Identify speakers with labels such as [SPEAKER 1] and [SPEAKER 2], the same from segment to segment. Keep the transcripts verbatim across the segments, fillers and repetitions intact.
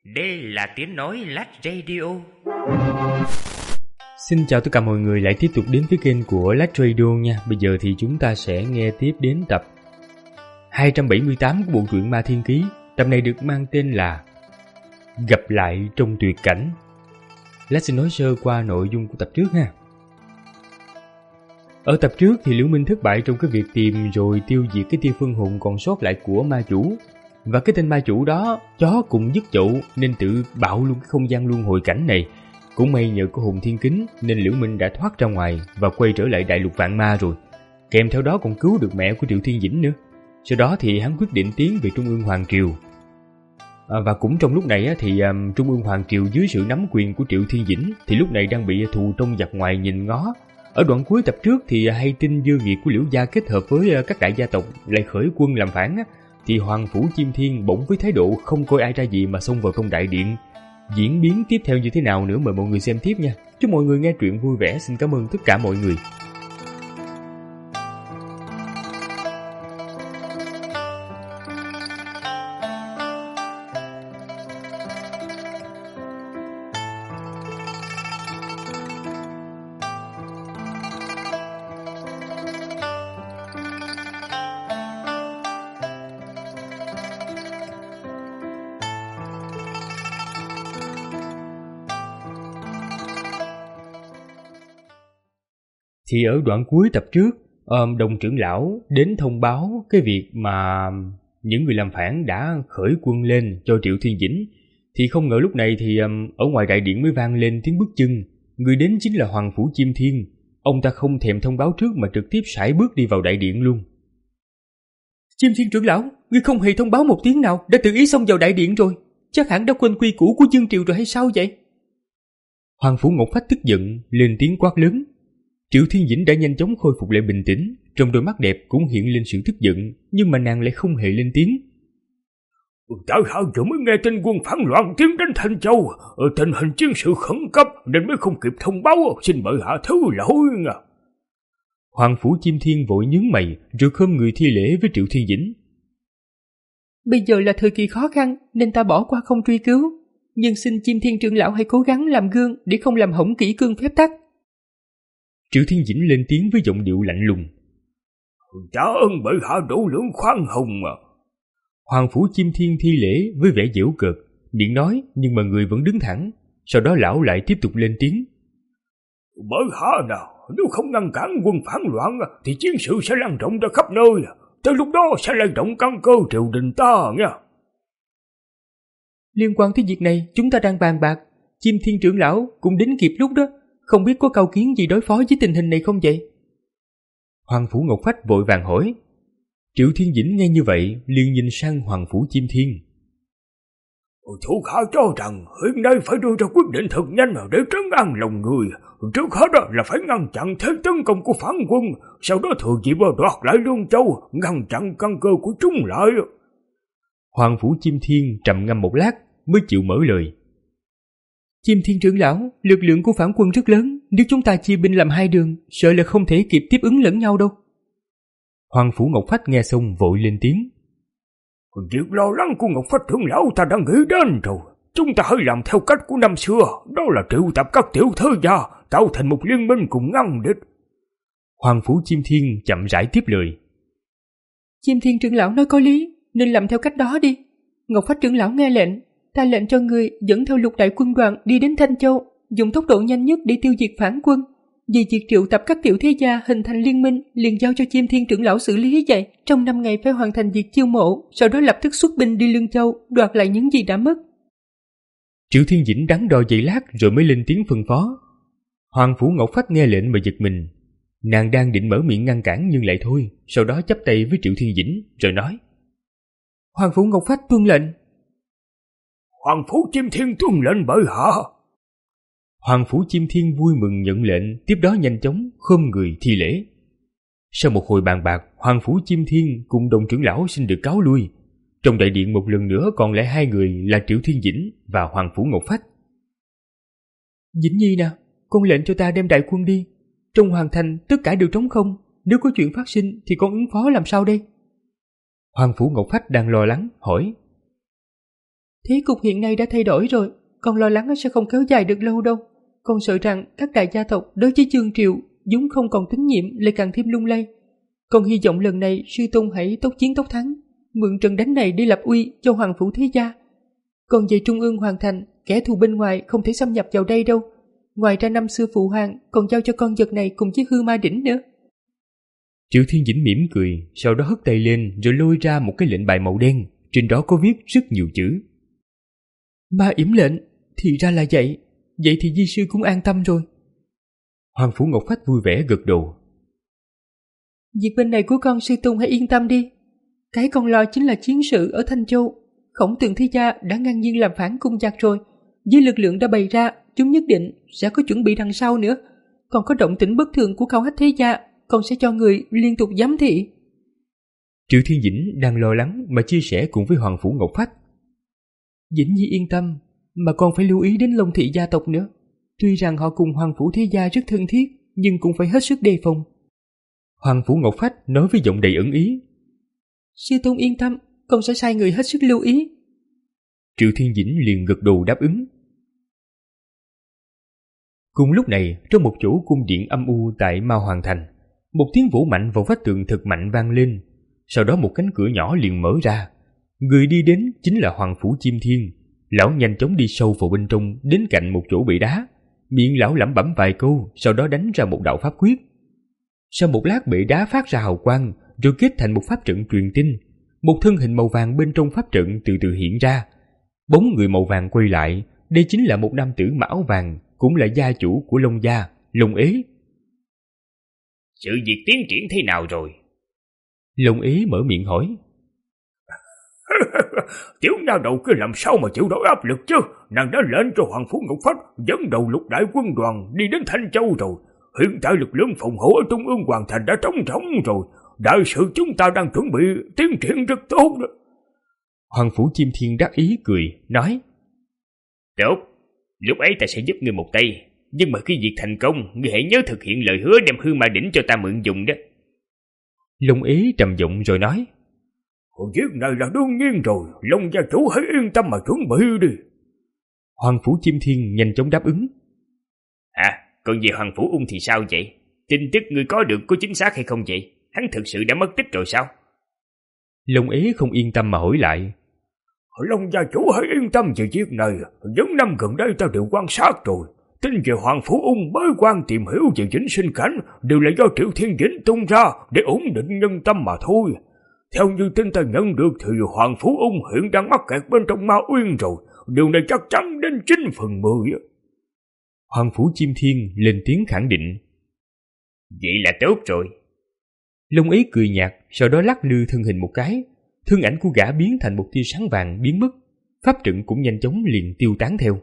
[SPEAKER 1] Đây là tiếng nói Lát Radio.
[SPEAKER 2] Xin chào tất cả mọi người lại tiếp tục đến với kênh của Lát Radio nha. Bây giờ thì chúng ta sẽ nghe tiếp đến tập hai trăm bảy mươi tám của bộ truyện Ma Thiên Ký. Tập này được mang tên là Gặp lại trong tuyệt cảnh. Lát xin nói sơ qua nội dung của tập trước ha. Ở tập trước thì Liễu Minh thất bại trong cái việc tìm rồi tiêu diệt cái tia phân hồn còn sót lại của ma chủ. Và cái tên ma chủ đó, chó cùng dứt chậu nên tự bạo luôn cái không gian luân hồi cảnh này. Cũng may nhờ có hồn thiên kính nên Liễu Minh đã thoát ra ngoài và quay trở lại đại lục vạn ma rồi. Kèm theo đó còn cứu được mẹ của Triệu Thiên Dĩnh nữa. Sau đó thì hắn quyết định tiến về Trung ương Hoàng Triều. À, và cũng trong lúc này thì um, Trung ương Hoàng Triều dưới sự nắm quyền của Triệu Thiên Dĩnh thì lúc này đang bị thù trong giặc ngoài nhìn ngó. Ở đoạn cuối tập trước thì hay tin dư việc của Liễu gia kết hợp với các đại gia tộc lại khởi quân làm phản á, thì Hoàng Phủ Chim Thiên bỗng với thái độ không coi ai ra gì mà xông vào trong đại điện. Diễn biến tiếp theo như thế nào nữa mời mọi người xem tiếp nha. Chúc mọi người nghe truyện vui vẻ. Xin cảm ơn tất cả mọi người. Thì ở đoạn cuối tập trước, đồng trưởng lão đến thông báo cái việc mà những người làm phản đã khởi quân lên cho Triệu Thiên Dĩnh. Thì không ngờ lúc này thì ở ngoài đại điện mới vang lên tiếng bước chân. Người đến chính là Hoàng Phủ Chim Thiên. Ông ta không thèm thông báo trước mà trực tiếp sải bước đi vào đại điện luôn. Chim Thiên trưởng lão, ngươi không hề thông báo một tiếng nào đã tự ý xông vào đại điện rồi. Chắc hẳn đã quên quy củ của Dương Triều rồi hay sao vậy? Hoàng Phủ Ngọc Phách tức giận lên tiếng quát lớn. Triệu Thiên Dĩnh đã nhanh chóng khôi phục lại bình tĩnh, trong đôi mắt đẹp cũng hiện lên sự tức giận, nhưng mà nàng lại không hề lên tiếng.
[SPEAKER 3] Tại hạ vừa mới nghe tin quân phản loạn tiến đến Thanh Châu, tình hình chiến sự khẩn cấp nên mới không kịp thông báo, xin bệ hạ thứ lỗi nha.
[SPEAKER 2] Hoàng Phủ Chim Thiên vội nhướng mày, rồi khom người thi lễ với Triệu Thiên Dĩnh.
[SPEAKER 4] Bây giờ là thời kỳ khó khăn nên ta bỏ qua không truy cứu, nhưng xin Chim Thiên trưởng lão hãy cố gắng làm gương để không làm hỏng kỷ cương phép tắc.
[SPEAKER 2] Triệu Thiên Dĩnh lên tiếng với giọng điệu lạnh lùng.
[SPEAKER 3] Trả ơn bệ hạ độ lượng khoan hồng à.
[SPEAKER 2] Hoàng Phủ Chim Thiên thi lễ với vẻ giễu cợt, miệng nói nhưng mà người vẫn đứng thẳng. Sau đó lão lại tiếp tục lên tiếng.
[SPEAKER 3] Bệ hạ nào, nếu không ngăn cản quân phản loạn thì chiến sự sẽ lan rộng ra khắp nơi. Tới lúc đó sẽ lan rộng căn cơ triều đình ta nha.
[SPEAKER 4] Liên quan tới việc này chúng ta đang bàn bạc. Chim Thiên trưởng lão cũng đến kịp lúc đó. Không biết có cao kiến gì đối phó với tình hình này không vậy?
[SPEAKER 2] Hoàng Phủ Ngọc Phách vội vàng hỏi. Triệu Thiên Dĩnh nghe như vậy liền nhìn sang Hoàng Phủ Chim Thiên.
[SPEAKER 3] Thủ khả cho rằng hiện nay phải đưa ra quyết định thật nhanh để trấn an lòng người. Trước hết là phải ngăn chặn thế tấn công của phản quân, sau đó thừa dịp đoạt lại Lương Châu, ngăn chặn căn cơ của chúng lại.
[SPEAKER 2] Hoàng Phủ Chim Thiên trầm ngâm một lát mới chịu mở lời.
[SPEAKER 4] Chim Thiên trưởng lão, lực lượng của phản quân rất lớn, nếu chúng ta chia binh làm hai đường, sợ là không thể kịp tiếp ứng lẫn nhau đâu.
[SPEAKER 2] Hoàng Phủ Ngọc Phách nghe xong vội lên tiếng.
[SPEAKER 3] Việc lo lắng của Ngọc Phách trưởng lão ta đã nghĩ đến rồi. Chúng ta hãy làm theo cách của năm xưa, đó là triệu tập các tiểu thế gia, tạo thành một liên minh cùng ngăn địch.
[SPEAKER 2] Hoàng Phủ Chim Thiên chậm rãi tiếp lời.
[SPEAKER 4] Chim Thiên trưởng lão nói có lý, nên làm theo cách đó đi. Ngọc Phách trưởng lão nghe lệnh. Ta lệnh cho người dẫn theo lục đại quân đoàn đi đến Thanh Châu, dùng tốc độ nhanh nhất để tiêu diệt phản quân. Vì việc triệu tập các tiểu thế gia hình thành liên minh liền giao cho Chim Thiên trưởng lão xử lý vậy. Trong năm ngày phải hoàn thành việc chiêu mộ, sau đó lập tức xuất binh đi Lương Châu, đoạt lại những gì đã mất.
[SPEAKER 2] Triệu Thiên Dĩnh đắn đo giây lát rồi mới lên tiếng phân phó. Hoàng Phủ Ngọc Phách nghe lệnh mà giật mình. Nàng đang định mở miệng ngăn cản nhưng lại thôi, sau đó chắp tay với Triệu Thiên Dĩnh rồi nói.
[SPEAKER 4] Hoàng Phủ Ngọc Phách tuân lệnh.
[SPEAKER 3] Hoàng Phủ Chim Thiên tuân lệnh bệ hạ.
[SPEAKER 2] Hoàng Phủ Chim Thiên vui mừng nhận lệnh, tiếp đó nhanh chóng khom người thi lễ. Sau một hồi bàn bạc, Hoàng Phủ Chim Thiên cùng đồng trưởng lão xin được cáo lui. Trong đại điện một lần nữa còn lại hai người là Triệu Thiên Dĩnh và Hoàng Phủ Ngọc Phách.
[SPEAKER 4] Dĩnh Nhi nào, con lệnh cho ta đem đại quân đi. Trong hoàng thành tất cả đều trống không, nếu có chuyện phát sinh thì con ứng phó làm sao đây?
[SPEAKER 2] Hoàng Phủ Ngọc Phách đang lo lắng hỏi.
[SPEAKER 4] Thế cục hiện nay đã thay đổi rồi, con lo lắng sẽ không kéo dài được lâu đâu. Con sợ rằng các đại gia tộc đối với Chương Triệu vốn không còn tín nhiệm lại càng thêm lung lay. Con hy vọng lần này sư tôn hãy tốc chiến tốc thắng, mượn trận đánh này đi lập uy cho Hoàng phủ thế gia. Còn về Trung ương Hoàng thành, kẻ thù bên ngoài không thể xâm nhập vào đây đâu. Ngoài ra năm xưa phụ hoàng còn giao cho con vật này cùng chiếc hư ma đỉnh nữa.
[SPEAKER 2] Triệu Thiên Dĩnh mỉm cười, sau đó hất tay lên rồi lôi ra một cái lệnh bài màu đen, trên đó có viết rất nhiều chữ. Ma yểm lệnh, thì ra là vậy, vậy thì di sư cũng an tâm rồi. Hoàng phủ Ngọc Phách vui vẻ gật đầu.
[SPEAKER 4] Việc bên này của con sư tôn hãy yên tâm đi. Cái con lo chính là chiến sự ở Thanh Châu. Khổng Tường thế gia đã ngang nhiên làm phản cung giặc rồi. Với lực lượng đã bày ra, chúng nhất định sẽ có chuẩn bị đằng sau nữa. Còn có động tĩnh bất thường của Khâu Hách thế gia, con sẽ cho người liên tục giám thị.
[SPEAKER 2] Triệu Thiên Dĩnh đang lo lắng mà chia sẻ cùng với Hoàng phủ Ngọc Phách.
[SPEAKER 4] Dĩnh Nhi yên tâm, mà con phải lưu ý đến Long thị gia tộc nữa. Tuy rằng họ cùng Hoàng phủ thế gia rất thân thiết, nhưng cũng phải hết sức đề phòng.
[SPEAKER 2] Hoàng phủ Ngọc Phách nói với giọng đầy ẩn ý.
[SPEAKER 4] Sư tôn yên tâm, con sẽ sai người hết sức lưu ý.
[SPEAKER 2] Triệu Thiên Dĩnh liền gật đầu đáp ứng. Cùng lúc này, trong một chỗ cung điện âm u tại Ma Hoàng thành, một tiếng vỗ mạnh vào vách tường thật mạnh vang lên. Sau đó một cánh cửa nhỏ liền mở ra. Người đi đến chính là Hoàng phủ Chiêm Thiên. Lão nhanh chóng đi sâu vào bên trong, đến cạnh một chỗ bệ đá. Miệng lão lẩm bẩm vài câu, sau đó đánh ra một đạo pháp quyết. Sau một lát bệ đá phát ra hào quang, rồi kết thành một pháp trận truyền tin. Một thân hình màu vàng bên trong pháp trận từ từ hiện ra. Bóng người màu vàng quay lại, đây chính là một nam tử mặc áo vàng, cũng là gia chủ của Long gia, Long Ế.
[SPEAKER 1] Sự việc tiến triển thế nào rồi?
[SPEAKER 2] Long Ế mở miệng hỏi.
[SPEAKER 3] Tiểu nha đầu kia làm sao mà chịu nổi áp lực chứ? Nàng đã lệnh cho Hoàng phủ Ngọc Phách dẫn đầu lục đại quân đoàn đi đến Thanh Châu rồi. Hiện tại lực lượng phòng hộ ở Trung ương Hoàng thành đã trống rỗng rồi. Đại sự chúng ta đang chuẩn bị tiến triển rất tốt đó.
[SPEAKER 2] Hoàng phủ Chiêm Thiên đắc ý cười, nói.
[SPEAKER 1] Tốt, lúc ấy ta sẽ giúp ngươi một tay. Nhưng mà khi việc thành công, ngươi hãy nhớ thực hiện lời hứa đem hư ma đỉnh cho ta mượn dùng đó.
[SPEAKER 2] Long Ế trầm giọng rồi nói.
[SPEAKER 3] Việc này là đương nhiên rồi, Long gia chủ hãy yên tâm mà chuẩn bị đi.
[SPEAKER 2] Hoàng phủ Chiêm Thiên nhanh chóng đáp ứng.
[SPEAKER 1] À, còn về Hoàng phủ Ung thì sao vậy? Tin tức ngươi có được có chính xác hay không vậy? Hắn thực sự đã mất tích rồi sao?
[SPEAKER 2] Long Ế không yên tâm mà hỏi lại.
[SPEAKER 3] Long gia chủ hãy yên tâm về việc này, những năm gần đây ta đều quan sát rồi. Tin về Hoàng phủ Ung bới quan tìm hiểu về Vĩnh Sinh cảnh đều là do Triệu Thiên Dĩnh tung ra để ổn định nhân tâm mà thôi. Theo như tin ta nhận được thì Hoàng phủ Ung hiện đang mắc kẹt bên trong Ma Uyên rồi. Điều này chắc chắn đến chín phần mười.
[SPEAKER 2] Hoàng phủ Chiêm Thiên lên tiếng khẳng định.
[SPEAKER 1] Vậy là tốt rồi.
[SPEAKER 2] Long Ế cười nhạt, sau đó lắc lư thân hình một cái. Thân ảnh của gã biến thành một tia sáng vàng biến mất. Pháp trận cũng nhanh chóng liền tiêu tán theo.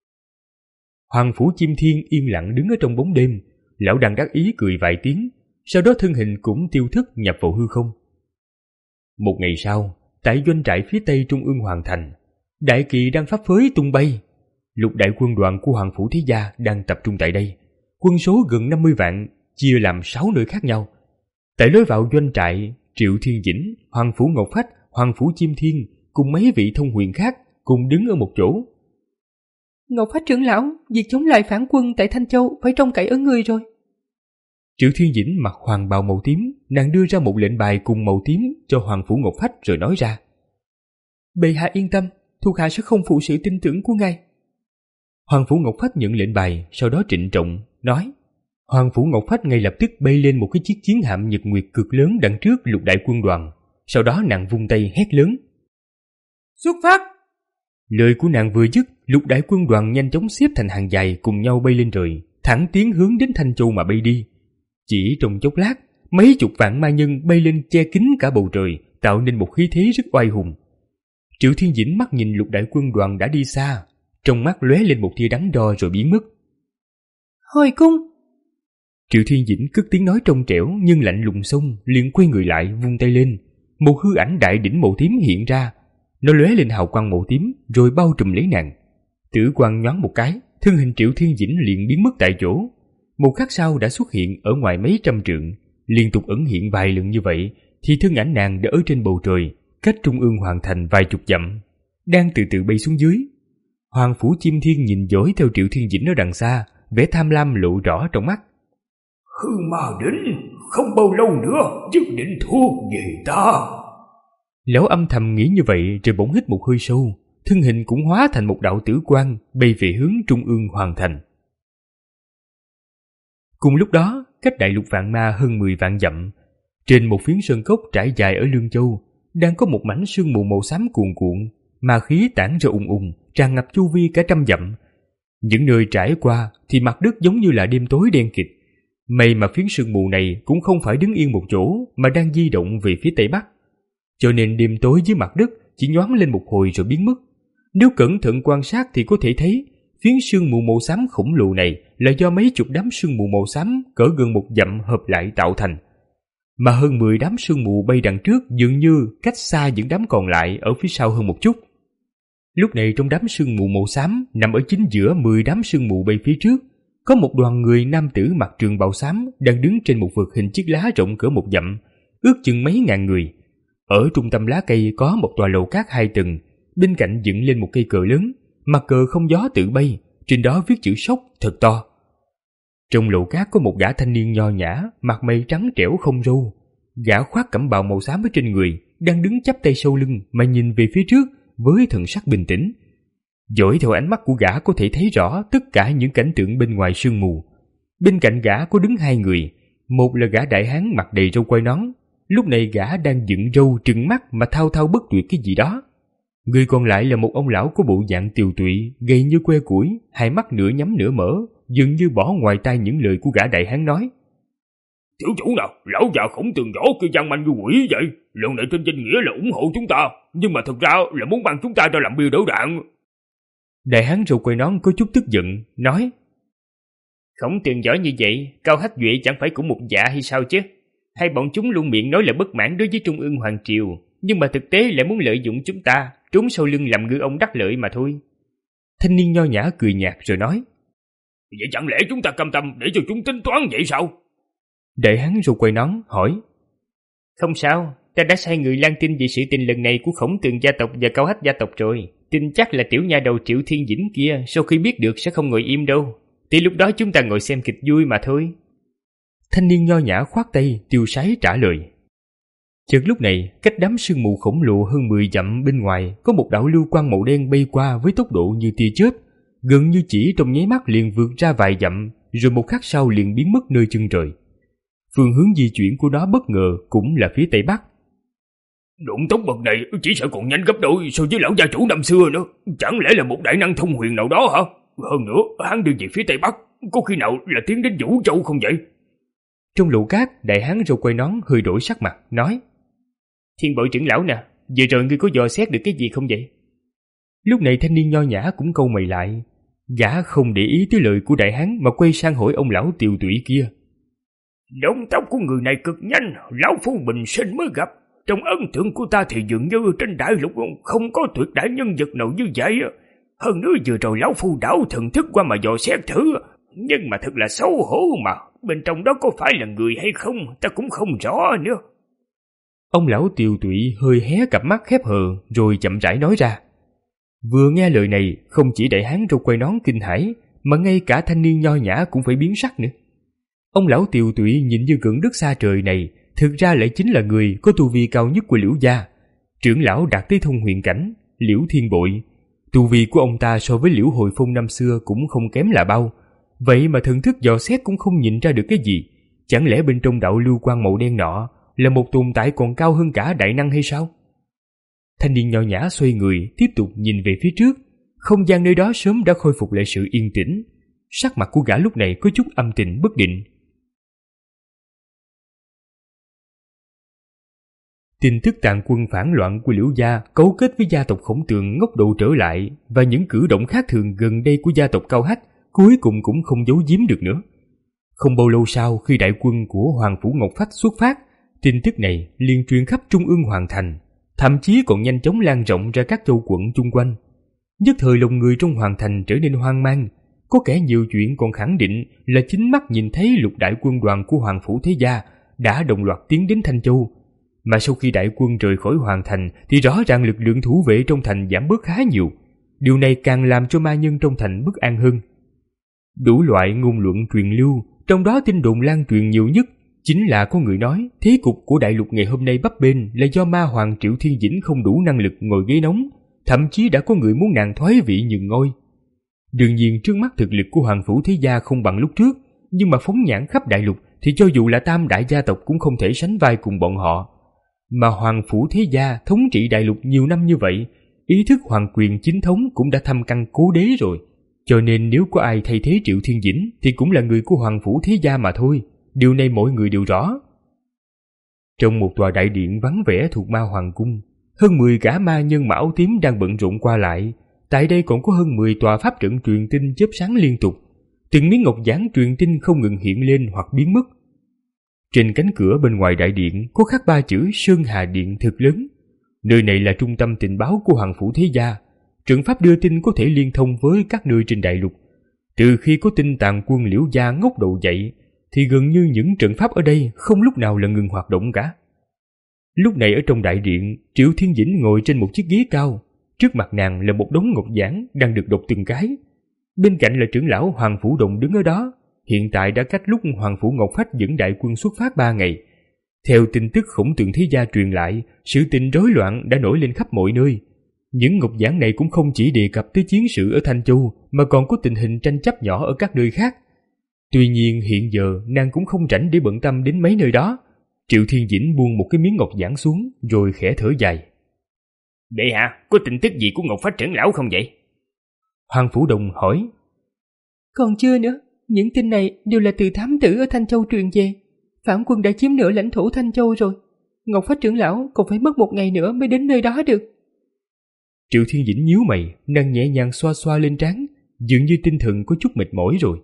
[SPEAKER 2] Hoàng phủ Chiêm Thiên yên lặng đứng ở trong bóng đêm. Lão đang đắc ý cười vài tiếng, sau đó thân hình cũng tiêu thất nhập vào hư không. Một ngày sau, tại doanh trại phía tây Trung ương Hoàng thành, đại kỳ đang pháp phới tung bay. Lục đại quân đoàn của Hoàng phủ thế gia đang tập trung tại đây. Quân số gần năm mươi vạn, chia làm sáu nơi khác nhau. Tại lối vào doanh trại, Triệu Thiên Dĩnh, Hoàng phủ Ngọc Phách, Hoàng phủ Chiêm Thiên cùng mấy vị thông huyền khác cùng đứng ở một chỗ.
[SPEAKER 4] Ngọc Phách trưởng lão, việc chống lại phản quân tại Thanh Châu phải trông cậy ở ngươi rồi.
[SPEAKER 2] Triệu Thiên Dĩnh mặc hoàng bào màu tím, nàng đưa ra một lệnh bài cùng màu tím cho Hoàng phủ Ngọc Phách rồi nói ra.
[SPEAKER 4] Bệ hạ yên tâm, thuộc hạ sẽ không phụ sự tin tưởng của ngài.
[SPEAKER 2] Hoàng phủ Ngọc Phách nhận lệnh bài, sau đó trịnh trọng nói. Hoàng phủ Ngọc Phách ngay lập tức bay lên một cái chiếc chiến hạm nhật nguyệt cực lớn đằng trước lục đại quân đoàn. Sau đó nàng vung tay hét lớn.
[SPEAKER 4] Xuất phát!
[SPEAKER 2] Lời của nàng vừa dứt, lục đại quân đoàn nhanh chóng xếp thành hàng dài cùng nhau bay lên trời, thẳng tiến hướng đến Thanh Châu mà bay đi. Chỉ trong chốc lát, mấy chục vạn ma nhân bay lên che kín cả bầu trời, tạo nên một khí thế rất oai hùng. Triệu Thiên Dĩnh mắt nhìn lục đại quân đoàn đã đi xa, trong mắt lóe lên một tia đắn đo rồi biến mất.
[SPEAKER 4] Hồi cung!
[SPEAKER 2] Triệu Thiên Dĩnh cất tiếng nói trong trẻo nhưng lạnh lùng xong, liền quay người lại vung tay lên. Một hư ảnh đại đỉnh màu tím hiện ra, nó lóe lên hào quang màu tím rồi bao trùm lấy nàng. Tử quang nhoáng một cái, thân hình Triệu Thiên Dĩnh liền biến mất tại chỗ. Một khắc sau đã xuất hiện ở ngoài mấy trăm trượng, liên tục ẩn hiện vài lần như vậy thì thân ảnh nàng đã ở trên bầu trời, cách Trung ương Hoàng thành vài chục dặm. đang từ từ bay xuống dưới. Hoàng Phủ Chim Thiên nhìn dõi theo Triệu Thiên Dĩnh ở đằng xa, vẻ tham lam lộ rõ trong mắt.
[SPEAKER 3] Hư Ma Đỉnh không bao lâu nữa nhất định thua về ta.
[SPEAKER 2] Lão âm thầm nghĩ như vậy rồi bỗng hít một hơi sâu, thân hình cũng hóa thành một đạo tử quang bay về hướng trung ương hoàng thành. Cùng lúc đó, cách Đại Lục Vạn Ma hơn mười vạn dặm, trên một phiến sơn cốc trải dài ở Lương Châu, đang có một mảnh sương mù màu xám cuồn cuộn, ma khí tản ra ùng ùng, tràn ngập chu vi cả trăm dặm. Những nơi trải qua thì mặt đất giống như là đêm tối đen kịt. May mà phiến sương mù này cũng không phải đứng yên một chỗ mà đang di động về phía tây bắc, cho nên đêm tối dưới mặt đất chỉ nhoáng lên một hồi rồi biến mất. Nếu cẩn thận quan sát thì có thể thấy phiến sương mù màu xám khổng lồ này là do mấy chục đám sương mù màu xám cỡ gần một dặm hợp lại tạo thành, mà hơn mười đám sương mù bay đằng trước dường như cách xa những đám còn lại ở phía sau hơn một chút. Lúc này trong đám sương mù màu xám, nằm ở chính giữa mười đám sương mù bay phía trước, có một đoàn người nam tử mặc trường bào xám đang đứng trên một vực hình chiếc lá rộng cỡ một dặm, ước chừng mấy ngàn người. Ở trung tâm lá cây có một tòa lầu cát hai tầng, bên cạnh dựng lên một cây cờ lớn, mặt cờ không gió tự bay, trên đó viết chữ Sóc thật to. Trong lầu cát có một gã thanh niên nho nhã, mặt mày trắng trẻo không râu. Gã khoác cẩm bào màu xám ở trên người, đang đứng chắp tay sau lưng mà nhìn về phía trước với thần sắc bình tĩnh. Dõi theo ánh mắt của gã có thể thấy rõ tất cả những cảnh tượng bên ngoài sương mù. Bên cạnh gã có đứng hai người, một là gã đại hán mặt đầy râu quai nón, lúc này gã đang dựng râu trừng mắt mà thao thao bất tuyệt cái gì đó. Người còn lại là một ông lão có bộ dạng tiều tụy, gầy như que củi, hai mắt nửa nhắm nửa mở, dường như bỏ ngoài tai những lời của gã đại hán nói.
[SPEAKER 3] Thiếu chủ nào, lão già khổng tường võ kia gian manh như quỷ vậy. Lần này trên danh nghĩa là ủng hộ chúng ta, nhưng mà thực ra là muốn mang chúng ta ra làm bia đỡ đạn.
[SPEAKER 2] Đại hán râu quai nón có chút tức giận, nói.
[SPEAKER 1] Khổng tường võ như vậy, Cao Hách Duệ chẳng phải cũng một dạ hay sao chứ? Hai bọn chúng luôn miệng nói là bất mãn đối với Trung ương Hoàng Triều, nhưng mà thực tế lại muốn lợi dụng chúng ta, trốn sau lưng làm ngư ông đắc lợi mà thôi.
[SPEAKER 2] Thanh niên nho nhã cười nhạt rồi nói.
[SPEAKER 3] Vậy chẳng lẽ chúng ta cam tâm để cho chúng tính toán vậy sao?
[SPEAKER 2] Đại hán râu quai nón hỏi.
[SPEAKER 1] Không sao, ta đã sai người lan tin về sự tình lần này của Khổng Tường gia tộc và Cao Hách gia tộc rồi. Tin chắc là tiểu nha đầu Triệu Thiên Dĩnh kia sau khi biết được sẽ không ngồi im đâu. Thì lúc đó chúng ta ngồi xem kịch vui mà thôi.
[SPEAKER 2] Thanh niên nho nhã khoát tay tiêu sái trả lời. Chợt lúc này, cách đám sương mù khổng lồ hơn mười dặm bên ngoài có một đạo lưu quang màu đen bay qua với tốc độ như tia chớp, gần như chỉ trong nháy mắt liền vượt ra vài dặm, rồi một khắc sau liền biến mất nơi chân trời. Phương hướng di chuyển của nó bất ngờ cũng là phía tây bắc.
[SPEAKER 3] Đụng tốc bậc này chỉ sợ còn nhanh gấp đôi so với lão gia chủ năm xưa nữa. Chẳng lẽ là một đại năng thông huyền nào đó hả? Hơn nữa, hắn đi về phía tây bắc, có khi nào là tiến đến Vũ Châu không vậy?
[SPEAKER 2] Trong lũ cát, đại hán râu quai nón hơi đổi sắc mặt, nói.
[SPEAKER 1] Thiên Bội trưởng lão nè, vừa rồi ngươi có dò xét được cái gì không vậy?
[SPEAKER 2] Lúc này thanh niên nho nhã cũng câu mày lại. Gã không để ý tới lời của đại hán mà quay sang hỏi ông lão tiều tụy kia.
[SPEAKER 3] Động tóc của người này cực nhanh, lão phu bình sinh mới gặp. Trong ấn tượng của ta thì dường như trên đại lục không có tuyệt đại nhân vật nào như vậy. Hơn nữa vừa rồi lão phu đảo thần thức qua mà dò xét thử, nhưng mà thật là xấu hổ mà. Bên trong đó có phải là người hay không ta cũng không rõ nữa.
[SPEAKER 2] Ông lão tiều tụy hơi hé cặp mắt khép hờ rồi chậm rãi nói ra. Vừa nghe lời này, không chỉ đại hán râu quai nón kinh hãi, mà ngay cả thanh niên nho nhã cũng phải biến sắc nữa. Ông lão tiều tụy nhìn như gần đất xa trời này, thực ra lại chính là người có tu vi cao nhất của Liễu gia, trưởng lão đạt tới thông huyền cảnh, Liễu Thiên Bội. Tu vi của ông ta so với Liễu Hồi Phong năm xưa cũng không kém là bao, vậy mà thần thức dò xét cũng không nhìn ra được cái gì. Chẳng lẽ bên trong đạo lưu quang màu đen nọ là một tồn tại còn cao hơn cả đại năng hay sao? Thanh niên nho nhã xoay người tiếp tục nhìn về phía trước. Không gian nơi đó sớm đã khôi phục lại sự yên tĩnh. Sắc mặt của gã lúc này có chút âm tình bất định. Tin tức tàn quân phản loạn của Liễu gia cấu kết với gia tộc Khổng Tường ngóc đầu trở lại, và những cử động khác thường gần đây của gia tộc Cao Hách cuối cùng cũng không giấu giếm được nữa. Không bao lâu sau, khi đại quân của Hoàng Phủ Ngọc Phách xuất phát, tin tức này liền truyền khắp trung ương hoàng thành, thậm chí còn nhanh chóng lan rộng ra các châu quận chung quanh. Nhất thời lòng người trong hoàng thành trở nên hoang mang, có kẻ nhiều chuyện còn khẳng định là chính mắt nhìn thấy lục đại quân đoàn của Hoàng Phủ Thế Gia đã đồng loạt tiến đến Thanh Châu, Mà sau khi đại quân rời khỏi hoàng thành thì rõ ràng lực lượng thủ vệ trong thành giảm bớt khá nhiều. Điều này càng làm cho ma nhân trong thành bất an hơn. Đủ loại ngôn luận truyền lưu, trong đó tin đồn lan truyền nhiều nhất chính là có người nói thế cục của đại lục ngày hôm nay bấp bênh là do ma hoàng Triệu Thiên Dĩnh không đủ năng lực ngồi ghế nóng, thậm chí đã có người muốn nàng thoái vị nhường ngôi. Đương nhiên trước mắt thực lực của Hoàng Phủ Thế Gia không bằng lúc trước, nhưng mà phóng nhãn khắp đại lục thì cho dù là tam đại gia tộc cũng không thể sánh vai cùng bọn họ. Mà Hoàng Phủ Thế Gia thống trị đại lục nhiều năm như vậy, ý thức hoàng quyền chính thống cũng đã thâm căn cố đế rồi. Cho nên nếu có ai thay thế Triệu Thiên Dĩnh thì cũng là người của Hoàng Phủ Thế Gia mà thôi. Điều này mọi người đều rõ. Trong một tòa đại điện vắng vẻ thuộc Ma Hoàng Cung, hơn mười gã ma nhân mão tím đang bận rộn qua lại. Tại đây còn có hơn mười tòa pháp trận truyền tinh chớp sáng liên tục. Từng miếng ngọc giản truyền tinh không ngừng hiện lên hoặc biến mất. Trên cánh cửa bên ngoài đại điện có khắc ba chữ Sơn Hà Điện thật lớn. Nơi này là trung tâm tình báo của Hoàng Phủ Thế Gia. Trận pháp đưa tin có thể liên thông với các nơi trên đại lục. Từ khi có tin tàn quân Liễu Gia ngóc đầu dậy thì gần như những trận pháp ở đây không lúc nào là ngừng hoạt động cả. Lúc này ở trong đại điện, Triệu Thiên Dĩnh ngồi trên một chiếc ghế cao. Trước mặt nàng là một đống ngọc giản đang được đọc từng cái. Bên cạnh là trưởng lão Hoàng Phủ Đồng đứng ở đó. Hiện tại đã cách lúc Hoàng Phủ Ngọc Phách dẫn đại quân xuất phát ba ngày. Theo tin tức Khổng Tường Thế Gia truyền lại, sự tình rối loạn đã nổi lên khắp mọi nơi. Những ngọc giản này cũng không chỉ đề cập tới chiến sự ở Thanh Châu, mà còn có tình hình tranh chấp nhỏ ở các nơi khác. Tuy nhiên hiện giờ nàng cũng không rảnh để bận tâm đến mấy nơi đó. Triệu Thiên Dĩnh buông một cái miếng ngọc giản xuống rồi khẽ thở dài.
[SPEAKER 1] Bệ hạ, có tin tức gì của Ngọc Phách trưởng lão không vậy?
[SPEAKER 2] Hoàng Phủ Đồng hỏi.
[SPEAKER 4] Còn chưa nữa, những tin này đều là từ thám tử ở Thanh Châu truyền về. Phản quân đã chiếm nửa lãnh thổ Thanh Châu rồi. Ngọc Phách trưởng lão còn phải mất một ngày nữa mới đến nơi đó được.
[SPEAKER 2] Triệu Thiên Dĩnh nhíu mày, nàng nhẹ nhàng xoa xoa lên trán, dường như tinh thần có chút mệt mỏi rồi.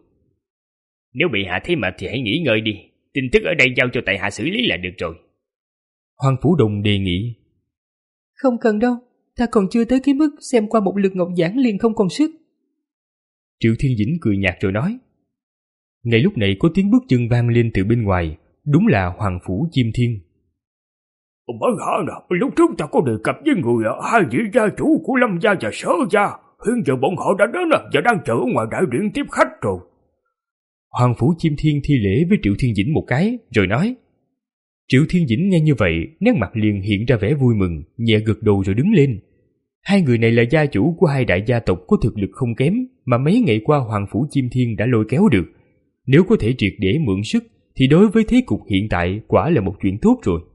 [SPEAKER 1] Nếu bị hạ thấy mệt thì hãy nghỉ ngơi đi. Tin tức ở đây giao cho tại hạ xử lý là được rồi.
[SPEAKER 2] Hoàng Phủ Đồng đề nghị.
[SPEAKER 4] Không cần đâu, ta còn chưa tới cái mức xem qua một lượt ngọc giản liền không còn sức.
[SPEAKER 2] Triệu Thiên Dĩnh cười nhạt rồi nói. Ngay lúc này có tiếng bước chân vang lên từ bên ngoài, đúng là Hoàng Phủ Chiêm Thiên.
[SPEAKER 3] Bởi hạ nè, lúc trước ta có đề cập với người hai vị gia chủ của Lâm gia và Sở gia, hiện giờ bọn họ đã đến và đang chờ ở ngoài đại điện tiếp khách rồi.
[SPEAKER 2] Hoàng Phủ Chiêm Thiên thi lễ với Triệu Thiên Dĩnh một cái rồi nói. Triệu Thiên Dĩnh nghe như vậy, nét mặt liền hiện ra vẻ vui mừng, nhẹ gật đầu rồi đứng lên. Hai người này là gia chủ của hai đại gia tộc có thực lực không kém mà mấy ngày qua Hoàng Phủ Chiêm Thiên đã lôi kéo được. Nếu có thể triệt để mượn sức thì đối với thế cục hiện tại quả là một chuyện tốt rồi.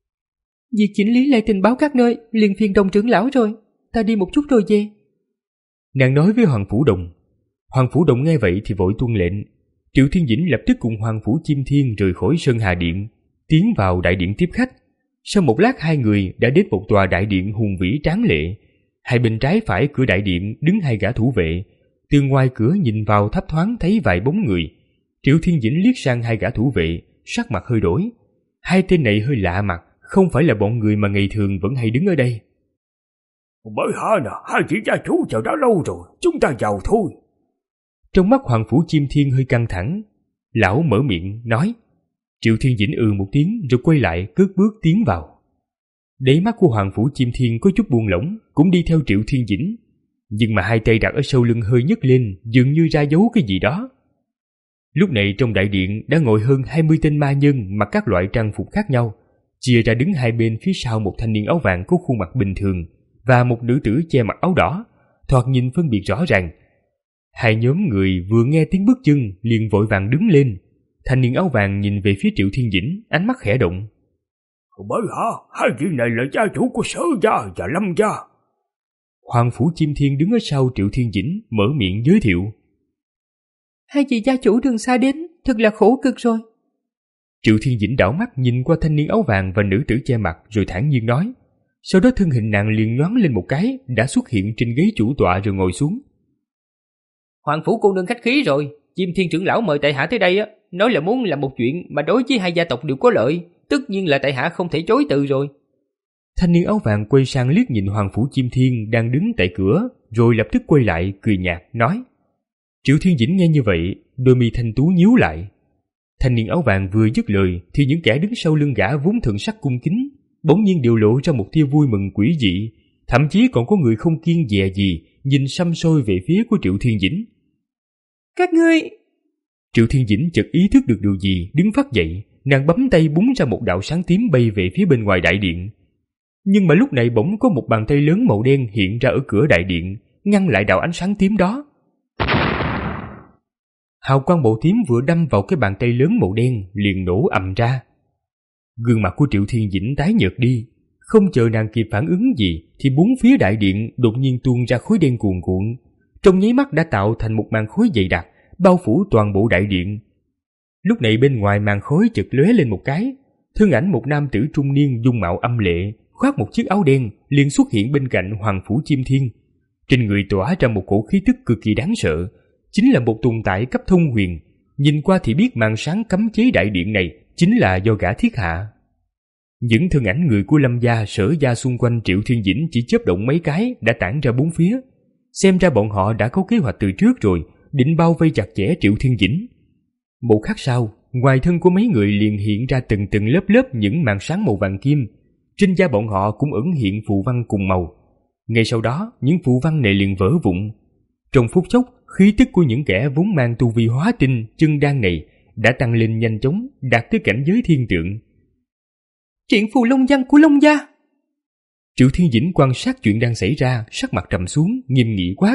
[SPEAKER 4] Việc chỉnh lý lại tình báo các nơi liền phiền Đồng trưởng lão rồi, ta đi một chút rồi về.
[SPEAKER 2] Nàng nói với Hoàng Phủ Đồng. Hoàng Phủ Đồng nghe vậy thì vội tuân lệnh. Triệu Thiên Dĩnh lập tức cùng Hoàng Phủ Chiêm Thiên rời khỏi Sơn Hà Điện, tiến vào đại điện tiếp khách. Sau một lát hai người đã đến một tòa đại điện hùng vĩ tráng lệ. Hai bên trái phải cửa đại điện đứng hai gã thủ vệ. Từ ngoài cửa nhìn vào thấp thoáng thấy vài bóng người. Triệu Thiên Dĩnh liếc sang hai gã thủ vệ, sắc mặt hơi đổi. Hai tên này hơi lạ mặt, không phải là bọn người mà ngày thường vẫn hay đứng ở đây.
[SPEAKER 3] Bởi hạ nè, hai vị gia chủ chờ đã lâu rồi, chúng ta vào thôi.
[SPEAKER 2] Trong mắt Hoàng Phủ Chiêm Thiên hơi căng thẳng. Lão mở miệng nói. Triệu Thiên Dĩnh ừ một tiếng rồi quay lại cất bước tiến vào. Đáy mắt của Hoàng Phủ Chiêm Thiên có chút buông lỏng, cũng đi theo Triệu Thiên Dĩnh. Nhưng mà hai tay đặt ở sau lưng hơi nhấc lên, dường như ra dấu cái gì đó. Lúc này trong đại điện đã ngồi hơn hai mươi tên ma nhân mặc các loại trang phục khác nhau, chia ra đứng hai bên phía sau một thanh niên áo vàng có khuôn mặt bình thường và một nữ tử che mặc áo đỏ, thoạt nhìn phân biệt rõ ràng. Hai nhóm người vừa nghe tiếng bước chân liền vội vàng đứng lên. Thanh niên áo vàng nhìn về phía Triệu Thiên Dĩnh, ánh mắt khẽ động.
[SPEAKER 3] Bởi hạ, hai vị này là gia chủ của Sở gia và Lâm gia.
[SPEAKER 2] Hoàng Phủ Chiêm Thiên đứng ở sau Triệu Thiên Dĩnh, mở miệng giới thiệu.
[SPEAKER 4] Hai vị gia chủ đường xa đến, thật là khổ cực rồi.
[SPEAKER 2] Triệu Thiên Dĩnh đảo mắt nhìn qua thanh niên áo vàng và nữ tử che mặt rồi thản nhiên nói. Sau đó thân hình nàng liền nhoáng lên một cái, đã xuất hiện trên ghế chủ tọa rồi ngồi xuống.
[SPEAKER 1] Hoàng Phủ cô nương khách khí rồi, Chiêm Thiên trưởng lão mời tại hạ tới đây á, nói là muốn làm một chuyện mà đối với hai gia tộc đều có lợi, tất nhiên là tại hạ không thể chối từ rồi.
[SPEAKER 2] Thanh niên áo vàng quay sang liếc nhìn Hoàng Phủ Chiêm Thiên đang đứng tại cửa, rồi lập tức quay lại cười nhạt nói. Triệu Thiên Dĩnh nghe như vậy, đôi mi thanh tú nhíu lại. Thanh niên áo vàng vừa dứt lời thì những kẻ đứng sau lưng gã vốn thần sắc cung kính, bỗng nhiên đều lộ ra một tia vui mừng quỷ dị, thậm chí còn có người không kiêng dè gì nhìn săm soi về phía của Triệu Thiên Dĩnh.
[SPEAKER 4] Các ngươi...
[SPEAKER 2] Triệu Thiên Dĩnh chợt ý thức được điều gì, đứng phát dậy, nàng bấm tay búng ra một đạo sáng tím bay về phía bên ngoài đại điện. Nhưng mà lúc này bỗng có một bàn tay lớn màu đen hiện ra ở cửa đại điện, ngăn lại đạo ánh sáng tím đó. Hào quang màu tím vừa đâm vào cái bàn tay lớn màu đen liền nổ ầm ra. Gương mặt của Triệu Thiên Dĩnh tái nhợt đi, không chờ nàng kịp phản ứng gì thì bốn phía đại điện đột nhiên tuôn ra khói đen cuồn cuộn, trong nháy mắt đã tạo thành một màn khói dày đặc bao phủ toàn bộ đại điện. Lúc này bên ngoài màn khói chợt lóe lên một cái, thân ảnh một nam tử trung niên dung mạo âm lệ, khoác một chiếc áo đen liền xuất hiện bên cạnh Hoàng Phủ Chiêm Thiên. Trên người tỏa ra một cổ khí tức cực kỳ đáng sợ, chính là một tồn tại cấp thông huyền. Nhìn qua thì biết màn sáng cấm chế đại điện này chính là do gã thiết hạ. Những thân ảnh người của Lâm gia, Sở gia xung quanh Triệu Thiên Dĩnh chỉ chớp động mấy cái đã tản ra bốn phía. Xem ra bọn họ đã có kế hoạch từ trước rồi, định bao vây chặt chẽ Triệu Thiên Dĩnh. Một khắc sau, ngoài thân của mấy người liền hiện ra từng từng lớp lớp những màn sáng màu vàng kim. Trên da bọn họ cũng ẩn hiện phù văn cùng màu. Ngay sau đó, những phù văn này liền vỡ vụn. Trong phút chốc, khí tức của những kẻ vốn mang tu vi hóa tinh chân đan này đã tăng lên nhanh chóng, đạt tới cảnh giới thiên tượng.
[SPEAKER 4] Chuyện phù long văn của Long gia.
[SPEAKER 2] Triệu Thiên Dĩnh quan sát chuyện đang xảy ra, sắc mặt trầm xuống, nghiêm nghị quát.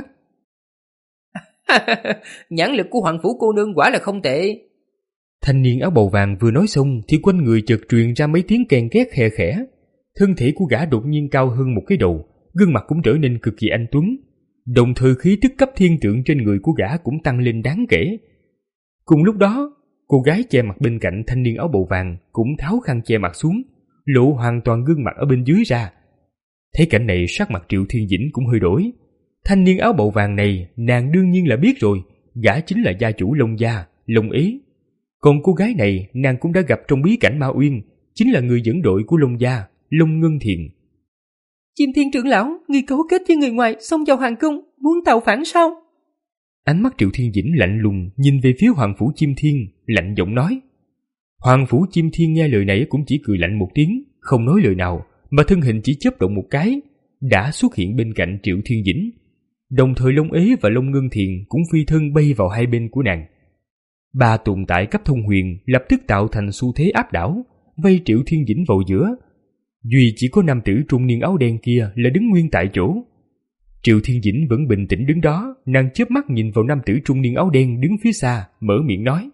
[SPEAKER 4] Nhãn lực của Hoàng Phủ cô nương quả là không tệ.
[SPEAKER 2] Thanh niên áo bào vàng vừa nói xong thì quanh người chợt truyền ra mấy tiếng kèn két khe khẽ. Thân thể của gã đột nhiên cao hơn một cái đầu, gương mặt cũng trở nên cực kỳ anh tuấn. Đồng thời khí tức cấp thiên tượng trên người của gã cũng tăng lên đáng kể. Cùng lúc đó, cô gái che mặt bên cạnh thanh niên áo bào vàng cũng tháo khăn che mặt xuống, lộ hoàn toàn gương mặt ở bên dưới ra. Thấy cảnh này, sắc mặt Triệu Thiên Dĩnh cũng hơi đổi. Thanh niên áo bào vàng này nàng đương nhiên là biết rồi, gã chính là gia chủ Long gia, Long Ế. Còn cô gái này nàng cũng đã gặp trong bí cảnh Ma Uyên, chính là người dẫn đội của Long gia, Long Ngân Thiền.
[SPEAKER 4] Chiêm Thiên trưởng lão, ngươi cấu kết với người ngoài xông vào hoàng cung, muốn tạo phản sao?
[SPEAKER 2] Ánh mắt Triệu Thiên Dĩnh lạnh lùng nhìn về phía Hoàng Phủ Chiêm Thiên, lạnh giọng nói. Hoàng Phủ Chiêm Thiên nghe lời này cũng chỉ cười lạnh một tiếng, không nói lời nào, mà thân hình chỉ chớp động một cái, đã xuất hiện bên cạnh Triệu Thiên Dĩnh. Đồng thời Long Ế và Long Ngân Thiền cũng phi thân bay vào hai bên của nàng. Ba tồn tại cấp thông huyền lập tức tạo thành xu thế áp đảo, vây Triệu Thiên Dĩnh vào giữa. Duy chỉ có nam tử trung niên áo đen kia là đứng nguyên tại chỗ. Triệu Thiên Dĩnh vẫn bình tĩnh đứng đó, nàng chớp mắt nhìn vào nam tử trung niên áo đen đứng phía xa, mở miệng nói.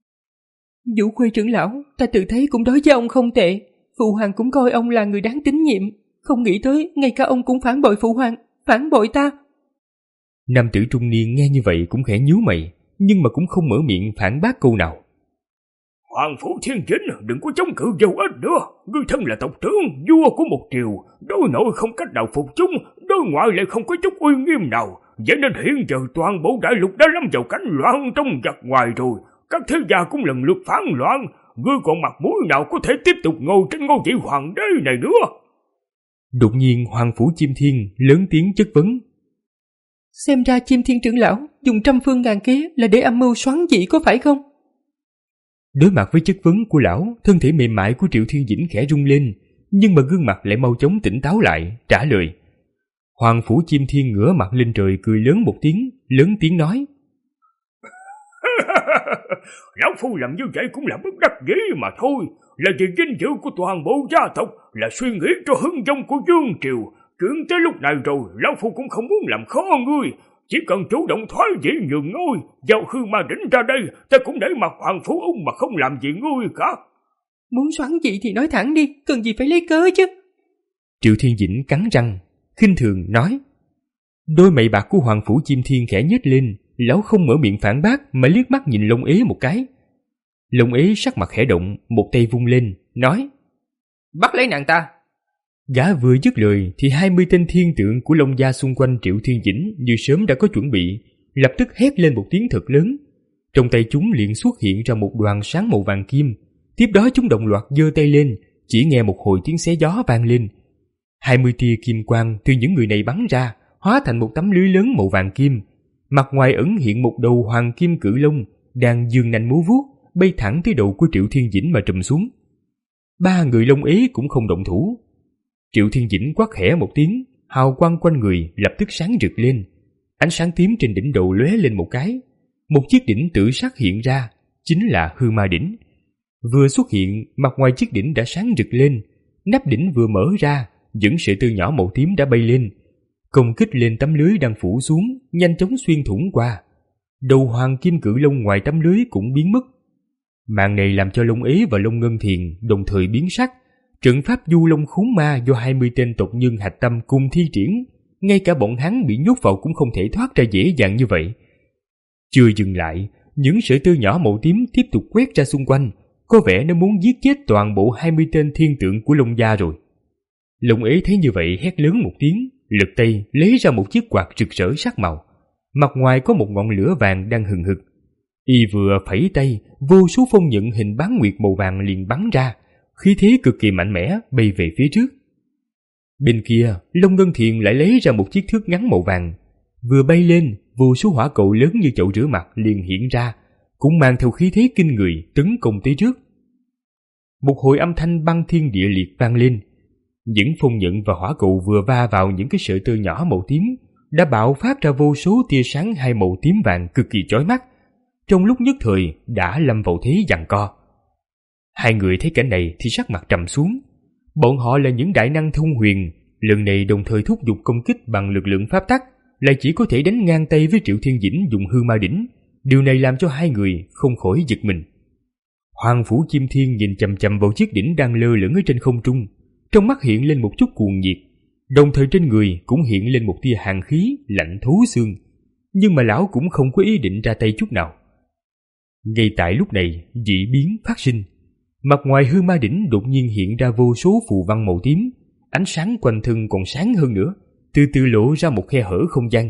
[SPEAKER 4] Vũ Khuê trưởng lão, ta tự thấy cũng đối với ông không tệ. Phụ hoàng cũng coi ông là người đáng tín nhiệm, không nghĩ tới ngay cả ông cũng phản bội phụ hoàng, phản bội ta.
[SPEAKER 2] Nam tử trung niên nghe như vậy cũng khẽ nhíu mày, nhưng mà cũng không mở miệng phản bác câu nào.
[SPEAKER 3] Hoàng Phủ Thiên Dĩnh, đừng có chống cự vô ích nữa. Ngươi thân là tộc trưởng, vua của một triều, đối nội không cách nào phục chúng, đối ngoại lại không có chút uy nghiêm nào. Vậy nên hiện giờ toàn bộ đại lục đã lâm vào cảnh loạn trong giặc ngoài rồi. Các thế gia cũng lần lượt phản loạn. Ngươi còn mặt mũi nào có thể tiếp tục ngồi trên ngôi vị hoàng đế này nữa?
[SPEAKER 2] Đột nhiên Hoàng Phủ Chiêm Thiên lớn tiếng chất vấn.
[SPEAKER 4] Xem ra Chiêm Thiên trưởng lão dùng trăm phương ngàn kế là để âm mưu xoắn dị có phải không?
[SPEAKER 2] Đối mặt với chất vấn của lão, thân thể mềm mại của Triệu Thiên Dĩnh khẽ rung lên, nhưng mà gương mặt lại mau chóng tỉnh táo lại, trả lời. Hoàng Phủ Chiêm Thiên ngửa mặt lên trời cười lớn một tiếng, lớn tiếng nói.
[SPEAKER 3] Lão phu làm như vậy cũng là bất đắc dĩ mà thôi, là vì vinh dự của toàn bộ gia tộc, là suy nghĩ cho hưng vong của vương triều. Chuyện tới lúc này rồi, lão phu cũng không muốn làm khó ngươi, chỉ cần chủ động thoái vị nhường ngôi, giao Hư Ma Đỉnh ra đây, ta cũng để mặc Hoàng Phủ Ung mà không làm gì ngươi cả.
[SPEAKER 4] Muốn xoắn dị thì nói thẳng đi, cần gì phải lấy cớ chứ?
[SPEAKER 2] Triệu Thiên Dĩnh cắn răng, khinh thường nói. Đôi mày bạc của Hoàng Phủ Chiêm Thiên khẽ nhếch lên, lão không mở miệng phản bác mà liếc mắt nhìn Long Ế một cái. Long Ế sắc mặt khẽ động, một tay vung lên, nói.
[SPEAKER 4] Bắt lấy nàng ta.
[SPEAKER 2] Gã vừa dứt lời thì hai mươi tên thiên tượng của Long gia xung quanh Triệu Thiên Dĩnh như sớm đã có chuẩn bị, lập tức hét lên một tiếng thật lớn. Trong tay chúng liền xuất hiện ra một đoàn sáng màu vàng kim. Tiếp đó chúng đồng loạt giơ tay lên, chỉ nghe một hồi tiếng xé gió vang lên. Hai mươi tia kim quang từ những người này bắn ra, hóa thành một tấm lưới lớn màu vàng kim. Mặt ngoài ẩn hiện một đầu hoàng kim cự long đang giương nanh múa vuốt, bay thẳng tới đầu của Triệu Thiên Dĩnh mà trùm xuống. Ba người Long Ế cũng không động thủ, Triệu Thiên Dĩnh quát khẽ một tiếng, hào quang quanh người lập tức sáng rực lên. Ánh sáng tím trên đỉnh đầu lóe lên một cái, một chiếc đỉnh tử sắc hiện ra, chính là hư ma đỉnh. Vừa xuất hiện, mặt ngoài chiếc đỉnh đã sáng rực lên, nắp đỉnh vừa mở ra, những sợi tơ nhỏ màu tím đã bay lên, công kích lên tấm lưới đang phủ xuống, nhanh chóng xuyên thủng qua. Đầu hoàng kim cự long ngoài tấm lưới cũng biến mất. Màn này làm cho Long Ế và Long Ngân Thiền đồng thời biến sắc. Trận pháp du long khốn ma do hai mươi tên tộc nhân hạch tâm cùng thi triển, ngay cả bọn hắn bị nhốt vào cũng không thể thoát ra dễ dàng như vậy. Chưa dừng lại, những sợi tơ nhỏ màu tím tiếp tục quét ra xung quanh, có vẻ nó muốn giết chết toàn bộ hai mươi tên thiên tượng của Long gia rồi. Long Ế thấy như vậy hét lớn một tiếng, lật tay lấy ra một chiếc quạt rực rỡ sắc màu, mặt ngoài có một ngọn lửa vàng đang hừng hực. Y vừa phẩy tay, vô số phong nhận hình bán nguyệt màu vàng liền bắn ra, khí thế cực kỳ mạnh mẽ bay về phía trước. Bên kia, Long Ngân Thiền lại lấy ra một chiếc thước ngắn màu vàng, vừa bay lên, vô số hỏa cầu lớn như chậu rửa mặt liền hiện ra, cũng mang theo khí thế kinh người tấn công tới trước. Một hồi âm thanh băng thiên địa liệt vang lên, những phong nhận và hỏa cầu vừa va vào những cái sợi tơ nhỏ màu tím đã bạo phát ra vô số tia sáng hai màu tím vàng cực kỳ chói mắt, trong lúc nhất thời đã lâm vào thế giằng co. Hai người thấy cảnh này thì sắc mặt trầm xuống. Bọn họ là những đại năng thông huyền, lần này đồng thời thúc giục công kích bằng lực lượng pháp tắc, lại chỉ có thể đánh ngang tay với Triệu Thiên Dĩnh dùng hư ma đỉnh. Điều này làm cho hai người không khỏi giật mình. Hoàng Phủ Chim Thiên nhìn chằm chằm vào chiếc đỉnh đang lơ lửng ở trên không trung, trong mắt hiện lên một chút cuồng nhiệt, đồng thời trên người cũng hiện lên một tia hàn khí lạnh thấu xương. Nhưng mà lão cũng không có ý định ra tay chút nào. Ngay tại lúc này, dị biến phát sinh. Mặt ngoài hư ma đỉnh đột nhiên hiện ra vô số phù văn màu tím, ánh sáng quanh thân còn sáng hơn nữa, từ từ lộ ra một khe hở không gian.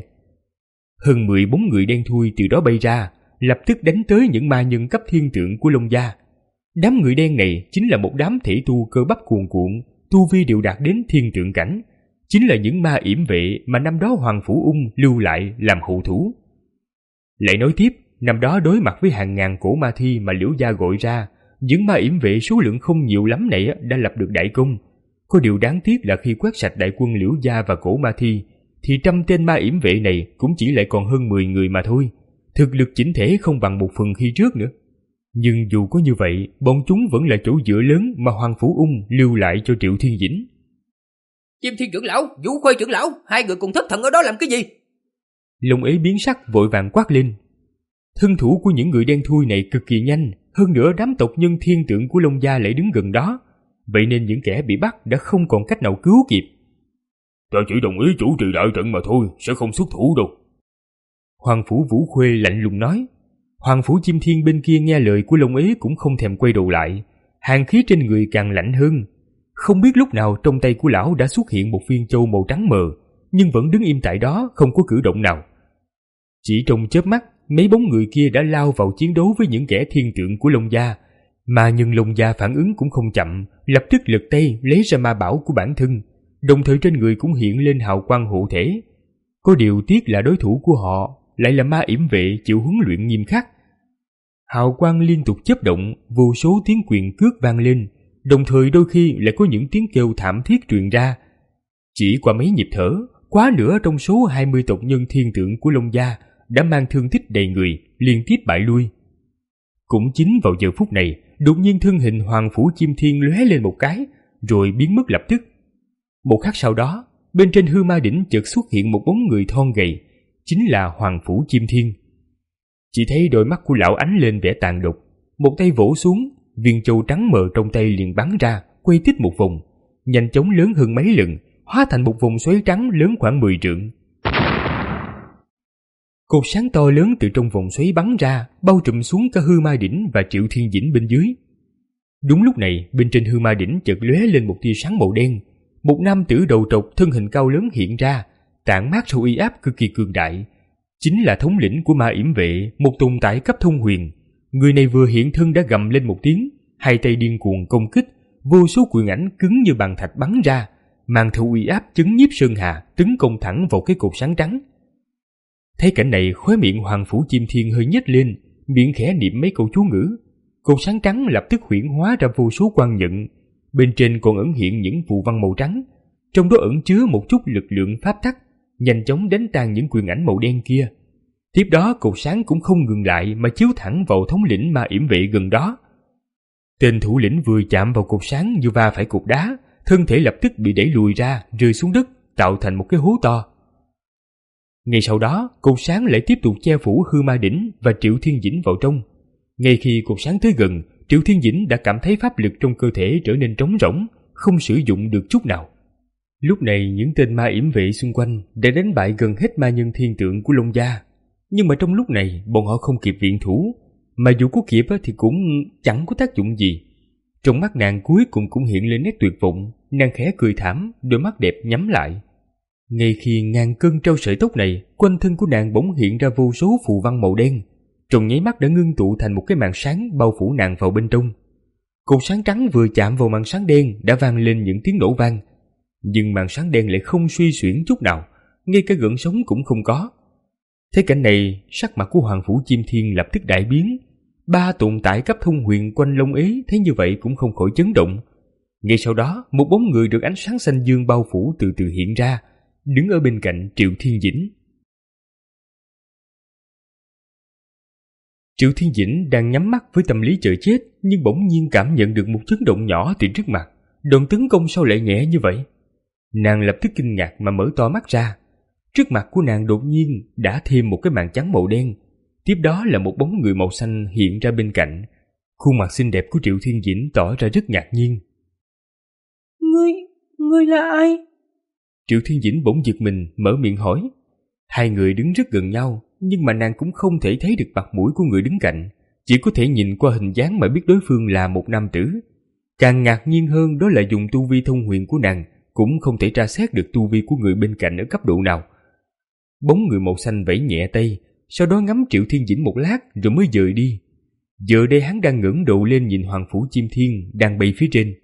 [SPEAKER 2] Hơn mười bóng người đen thui từ đó bay ra, lập tức đánh tới những ma nhân cấp thiên tượng của Long gia. Đám người đen này chính là một đám thể tu cơ bắp cuồn cuộn, tu vi đều đạt đến thiên tượng cảnh, chính là những ma yểm vệ mà năm đó Hoàng Phủ Ung lưu lại làm hậu thủ. Lại nói tiếp, năm đó đối mặt với hàng ngàn cổ ma thi mà Liễu gia gọi ra, những ma yểm vệ số lượng không nhiều lắm này đã lập được đại công. Có điều đáng tiếc là khi quét sạch đại quân Liễu gia và cổ ma thi, thì trăm tên ma yểm vệ này cũng chỉ lại còn hơn mười người mà thôi. Thực lực chỉnh thể không bằng một phần khi trước nữa. Nhưng dù có như vậy, bọn chúng vẫn là chỗ dựa lớn mà Hoàng Phủ Ung lưu lại cho Triệu Thiên Dĩnh.
[SPEAKER 5] Chim Thiên trưởng lão, Vũ Khuê trưởng lão, hai người cùng thất thần ở đó làm cái gì?
[SPEAKER 2] Long Ế biến sắc vội vàng quát lên. Thân thủ của những người đen thui này cực kỳ nhanh, hơn nữa đám tộc nhân thiên tượng của Long gia lại đứng gần đó, vậy nên những kẻ bị bắt đã không còn cách nào cứu kịp.
[SPEAKER 3] Ta chỉ đồng ý chủ trì đại trận mà thôi, sẽ không xuất thủ đâu.
[SPEAKER 2] Hoàng Phủ Vũ Khuê lạnh lùng nói. Hoàng Phủ Chim Thiên bên kia nghe lời của Long Ế cũng không thèm quay đầu lại, hàn khí trên người càng lạnh hơn. Không biết lúc nào trong tay của lão đã xuất hiện một viên châu màu trắng mờ, nhưng vẫn đứng im tại đó không có cử động nào. Chỉ trong chớp mắt, mấy bóng người kia đã lao vào chiến đấu với những kẻ thiên tượng của Long gia, mà nhưng Long gia phản ứng cũng không chậm, lập tức lật tay lấy ra ma bảo của bản thân, đồng thời trên người cũng hiện lên hào quang hộ thể. Có điều tiếc là đối thủ của họ lại là ma yểm vệ chịu huấn luyện nghiêm khắc. Hào quang liên tục chớp động, vô số tiếng quyền cước vang lên, đồng thời đôi khi lại có những tiếng kêu thảm thiết truyền ra. Chỉ qua mấy nhịp thở, quá nửa trong số hai mươi tộc nhân thiên tượng của Long gia đã mang thương tích đầy người, liên tiếp bại lui. Cũng chính vào giờ phút này, đột nhiên thân hình Hoàng Phủ Chim Thiên lóe lên một cái, rồi biến mất lập tức. Một khắc sau đó, bên trên hư ma đỉnh chợt xuất hiện một bóng người thon gầy, chính là Hoàng Phủ Chim Thiên. Chỉ thấy đôi mắt của lão ánh lên vẻ tàn độc, một tay vỗ xuống, viên châu trắng mờ trong tay liền bắn ra, quay tít một vòng, nhanh chóng lớn hơn mấy lần, hóa thành một vòng xoáy trắng lớn khoảng mười trượng. Cột sáng to lớn từ trong vòng xoáy bắn ra, bao trùm xuống cả hư ma đỉnh và Triệu Thiên Dĩnh bên dưới. Đúng lúc này, bên trên hư ma đỉnh chợt lóe lên một tia sáng màu đen, một nam tử đầu trọc thân hình cao lớn hiện ra, tản mát ra uy áp cực kỳ cường đại. Chính là thống lĩnh của ma yểm vệ, một tồn tại cấp thông huyền. Người này vừa hiện thân đã gầm lên một tiếng, hai tay điên cuồng công kích, vô số quyền ảnh cứng như bàn thạch bắn ra, mang theo uy áp chấn nhiếp sơn hà, tấn công thẳng vào cái cột sáng trắng. Thấy cảnh này, khóe miệng Hoàng Phủ Chim Thiên hơi nhếch lên, miệng khẽ niệm mấy câu chú ngữ. Cột sáng trắng lập tức huyễn hóa ra vô số quang nhận, bên trên còn ẩn hiện những phù văn màu trắng, trong đó ẩn chứa một chút lực lượng pháp tắc, nhanh chóng đánh tan những quyền ảnh màu đen kia. Tiếp đó cột sáng cũng không ngừng lại mà chiếu thẳng vào thống lĩnh ma yểm vệ gần đó. Tên thủ lĩnh vừa chạm vào cột sáng như va phải cột đá, thân thể lập tức bị đẩy lùi ra, rơi xuống đất, tạo thành một cái hố to. Ngay sau đó, cột sáng lại tiếp tục che phủ Hư Ma Đỉnh và Triệu Thiên Dĩnh vào trong. Ngay khi cột sáng tới gần, Triệu Thiên Dĩnh đã cảm thấy pháp lực trong cơ thể trở nên trống rỗng, không sử dụng được chút nào. Lúc này những tên ma yểm vệ xung quanh đã đánh bại gần hết ma nhân thiên tượng của Long Gia. Nhưng mà trong lúc này bọn họ không kịp viện thủ, mà dù có kịp thì cũng chẳng có tác dụng gì. Trong mắt nàng cuối cùng cũng hiện lên nét tuyệt vọng, nàng khẽ cười thảm, đôi mắt đẹp nhắm lại. Ngay khi ngàn cân treo sợi tóc này, quanh thân của nàng bỗng hiện ra vô số phù văn màu đen, trong nháy mắt đã ngưng tụ thành một cái màn sáng bao phủ nàng vào bên trong. Cột sáng trắng vừa chạm vào màn sáng đen đã vang lên những tiếng nổ vang, nhưng màn sáng đen lại không suy xuyển chút nào, ngay cả gợn sóng cũng không có. Thế cảnh này, sắc mặt của Hoàng Phủ Chim Thiên lập tức đại biến. Ba tồn tại cấp thông huyền quanh Long Ế thấy như vậy cũng không khỏi chấn động. Ngay sau đó, một bóng người được ánh sáng xanh dương bao phủ từ từ hiện ra, đứng ở bên cạnh Triệu Thiên Dĩnh. Triệu Thiên Dĩnh đang nhắm mắt với tâm lý chờ chết, nhưng bỗng nhiên cảm nhận được một chấn động nhỏ từ trước mặt. Đòn tấn công sao lại nhẹ như vậy? Nàng lập tức kinh ngạc mà mở to mắt ra. Trước mặt của nàng đột nhiên đã thêm một cái màn trắng màu đen. Tiếp đó là một bóng người màu xanh hiện ra bên cạnh. Khuôn mặt xinh đẹp của Triệu Thiên Dĩnh tỏ ra rất ngạc nhiên.
[SPEAKER 4] Ngươi, ngươi là ai?
[SPEAKER 2] Triệu Thiên Dĩnh bỗng giật mình mở miệng hỏi. Hai người đứng rất gần nhau, nhưng mà nàng cũng không thể thấy được mặt mũi của người đứng cạnh, chỉ có thể nhìn qua hình dáng mà biết đối phương là một nam tử. Càng ngạc nhiên hơn đó là dùng tu vi thông huyền của nàng cũng không thể tra xét được tu vi của người bên cạnh ở cấp độ nào. Bóng người màu xanh vẫy nhẹ tay, sau đó ngắm Triệu Thiên Dĩnh một lát rồi mới dời đi. Giờ đây hắn đang ngẩng đầu lên nhìn Hoàng Phủ Chim Thiên đang bay phía trên.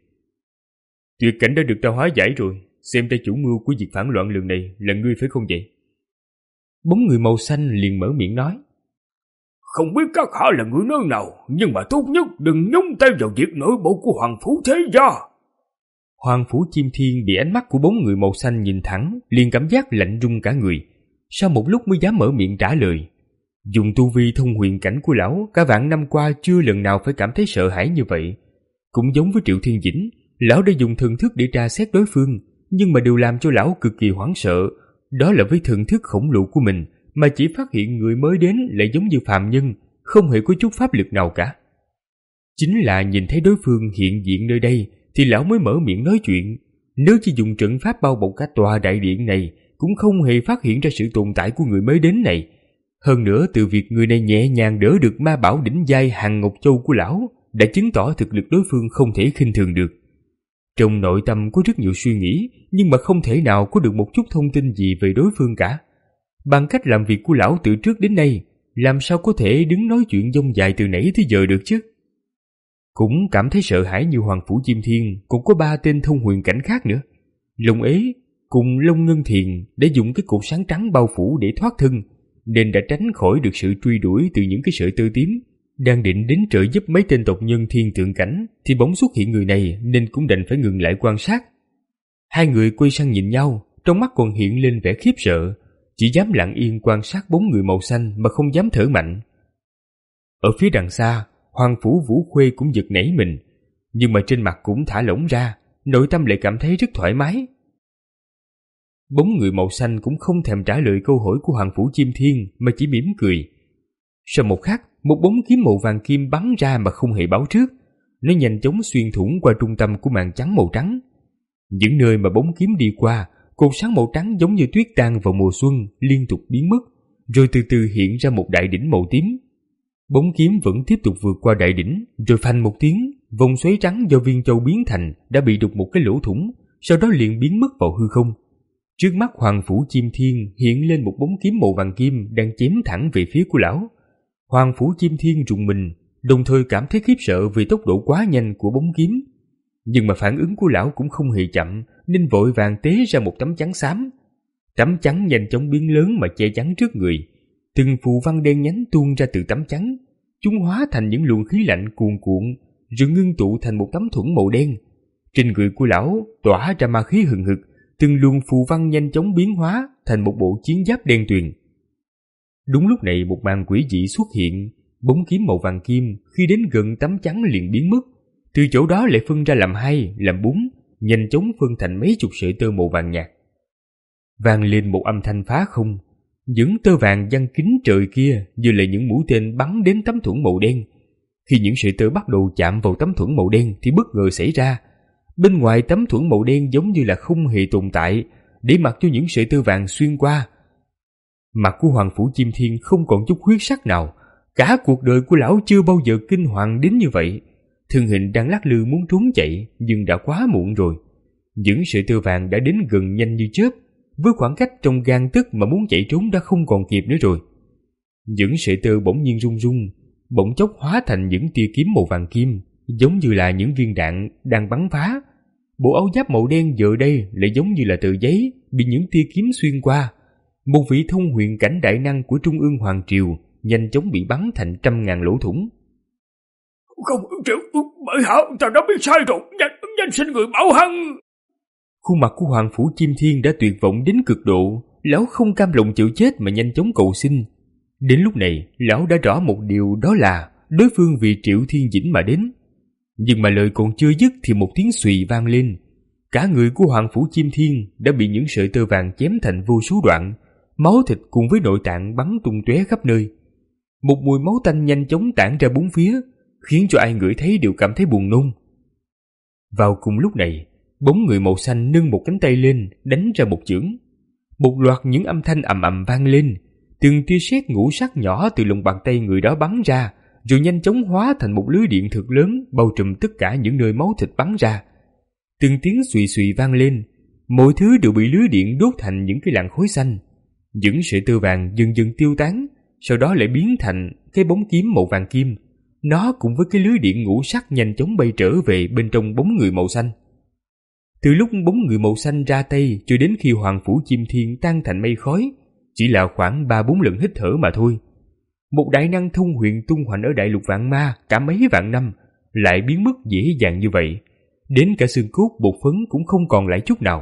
[SPEAKER 2] Tuyệt cảnh đã được ta hóa giải rồi, xem ra chủ mưu của việc phản loạn lần này là ngươi phải không vậy? Bóng người màu xanh liền mở miệng nói.
[SPEAKER 3] Không biết các hạ là người nơi nào, nhưng mà tốt nhất đừng nhúng tay vào việc nội bộ của Hoàng Phủ thế gia.
[SPEAKER 2] Hoàng Phủ Chim Thiên bị ánh mắt của bóng người màu xanh nhìn thẳng, liền cảm giác lạnh run cả người. Sau một lúc mới dám mở miệng trả lời. Dùng tu vi thông huyền cảnh của lão, cả vạn năm qua chưa lần nào phải cảm thấy sợ hãi như vậy. Cũng giống với Triệu Thiên Dĩnh, lão đã dùng thần thức để tra xét đối phương, nhưng mà điều làm cho lão cực kỳ hoảng sợ, đó là với thần thức khổng lồ của mình mà chỉ phát hiện người mới đến lại giống như phàm nhân, không hề có chút pháp lực nào cả. Chính là nhìn thấy đối phương hiện diện nơi đây thì lão mới mở miệng nói chuyện. Nếu chỉ dùng trận pháp bao bọc cả tòa đại điện này cũng không hề phát hiện ra sự tồn tại của người mới đến này. Hơn nữa, từ việc người này nhẹ nhàng đỡ được ma bảo đỉnh giai Hàn Ngọc Châu của lão đã chứng tỏ thực lực đối phương không thể khinh thường được. Trong nội tâm có rất nhiều suy nghĩ, nhưng mà không thể nào có được một chút thông tin gì về đối phương cả. Bằng cách làm việc của lão từ trước đến nay, làm sao có thể đứng nói chuyện dông dài từ nãy tới giờ được chứ? Cũng cảm thấy sợ hãi như Hoàng Phủ Chim Thiên, cũng có ba tên thông huyền cảnh khác nữa. Long Ế cùng Long Ngân Thiền đã dùng cái cột sáng trắng bao phủ để thoát thân, nên đã tránh khỏi được sự truy đuổi từ những cái sợi tơ tím. Đang định đến trợ giúp mấy tên tộc nhân thiên tượng cảnh thì bỗng xuất hiện người này, nên cũng đành phải ngừng lại quan sát. Hai người quay sang nhìn nhau, trong mắt còn hiện lên vẻ khiếp sợ, chỉ dám lặng yên quan sát bóng người màu xanh mà không dám thở mạnh. Ở phía đằng xa, Hoàng Phủ Vũ Khuê cũng giật nảy mình, nhưng mà trên mặt cũng thả lỏng ra, nội tâm lại cảm thấy rất thoải mái. Bóng người màu xanh cũng không thèm trả lời câu hỏi của Hoàng Phủ Chim Thiên mà chỉ mỉm cười. Sau một khắc, một bóng kiếm màu vàng kim bắn ra mà không hề báo trước. Nó nhanh chóng xuyên thủng qua trung tâm của màn trắng màu trắng. Những nơi mà bóng kiếm đi qua, cột sáng màu trắng giống như tuyết tan vào mùa xuân liên tục biến mất, rồi từ từ hiện ra một đại đỉnh màu tím. Bóng kiếm vẫn tiếp tục vượt qua đại đỉnh, rồi phanh một tiếng, vòng xoáy trắng do viên châu biến thành đã bị đục một cái lỗ thủng, sau đó liền biến mất vào hư không. Trước mắt Hoàng Phủ Chim Thiên hiện lên một bóng kiếm màu vàng kim đang chém thẳng về phía của lão. Hoàng Phủ Chim Thiên rùng mình, đồng thời cảm thấy khiếp sợ vì tốc độ quá nhanh của bóng kiếm. Nhưng mà phản ứng của lão cũng không hề chậm, nên vội vàng tế ra một tấm chắn xám. Tấm chắn nhanh chóng biến lớn mà che chắn trước người. Từng phù văn đen nhánh tuôn ra từ tấm chắn. Chúng hóa thành những luồng khí lạnh cuồn cuộn, rồi ngưng tụ thành một tấm thuẫn màu đen. Trên người của lão tỏa ra ma khí hừng hực, từng luồng phù văn nhanh chóng biến hóa thành một bộ chiến giáp đen tuyền. Đúng lúc này một màn quỷ dị xuất hiện, bóng kiếm màu vàng kim khi đến gần tấm chắn liền biến mất, từ chỗ đó lại phân ra làm hai, làm bốn, nhanh chóng phân thành mấy chục sợi tơ màu vàng nhạt. Vang lên một âm thanh phá không, những tơ vàng giăng kín trời kia như là những mũi tên bắn đến tấm thuẫn màu đen. Khi những sợi tơ bắt đầu chạm vào tấm thuẫn màu đen thì bất ngờ xảy ra. Bên ngoài tấm thuẫn màu đen giống như là không hề tồn tại, để mặc cho những sợi tơ vàng xuyên qua. Mặt của Hoàng Phủ Chim Thiên không còn chút huyết sắc nào. Cả cuộc đời của lão chưa bao giờ kinh hoàng đến như vậy. Thân hình đang lắc lư muốn trốn chạy, nhưng đã quá muộn rồi. Những sợi tơ vàng đã đến gần nhanh như chớp, với khoảng cách trong gang tấc mà muốn chạy trốn đã không còn kịp nữa rồi. Những sợi tơ bỗng nhiên rung rung, bỗng chốc hóa thành những tia kiếm màu vàng kim, giống như là những viên đạn đang bắn phá. Bộ áo giáp màu đen giờ đây lại giống như là tờ giấy bị những tia kiếm xuyên qua. Một vị thông huyền cảnh đại năng của Trung ương Hoàng Triều nhanh chóng bị bắn thành trăm ngàn lỗ thủng.
[SPEAKER 3] Không chịu, bởi hạ, ta đã biết sai rồi, nhanh, nhanh xin người bảo hắn.
[SPEAKER 2] Khuôn mặt của Hoàng Phủ Chim Thiên đã tuyệt vọng đến cực độ, lão không cam lòng chịu chết mà nhanh chóng cầu xin. Đến lúc này, lão đã rõ một điều, đó là đối phương vì Triệu Thiên Dĩnh mà đến. Nhưng mà lời còn chưa dứt thì một tiếng xùy vang lên. Cả người của Hoàng Phủ Chim Thiên đã bị những sợi tơ vàng chém thành vô số đoạn, máu thịt cùng với nội tạng bắn tung tóe khắp nơi. Một mùi máu tanh nhanh chóng tản ra bốn phía, khiến cho ai ngửi thấy đều cảm thấy buồn nôn. Vào cùng lúc này, bóng người màu xanh nâng một cánh tay lên, đánh ra một chưởng. Một loạt những âm thanh ầm ầm vang lên, từng tia sét ngũ sắc nhỏ từ lòng bàn tay người đó bắn ra, rồi nhanh chóng hóa thành một lưới điện thực lớn bao trùm tất cả những nơi máu thịt bắn ra. Từng tiếng xùy xùy vang lên, mọi thứ đều bị lưới điện đốt thành những cái làn khói xanh. Những sợi tơ vàng dần dần tiêu tán, sau đó lại biến thành cái bóng kiếm màu vàng kim. Nó cùng với cái lưới điện ngũ sắc nhanh chóng bay trở về bên trong bóng người màu xanh. Từ lúc bóng người màu xanh ra tay cho đến khi Hoàng Phủ Chim Thiên tan thành mây khói, chỉ là khoảng ba bốn lần hít thở mà thôi. Một đại năng thông huyền tung hoành ở đại lục vạn ma cả mấy vạn năm lại biến mất dễ dàng như vậy, đến cả xương cốt bột phấn cũng không còn lại chút nào.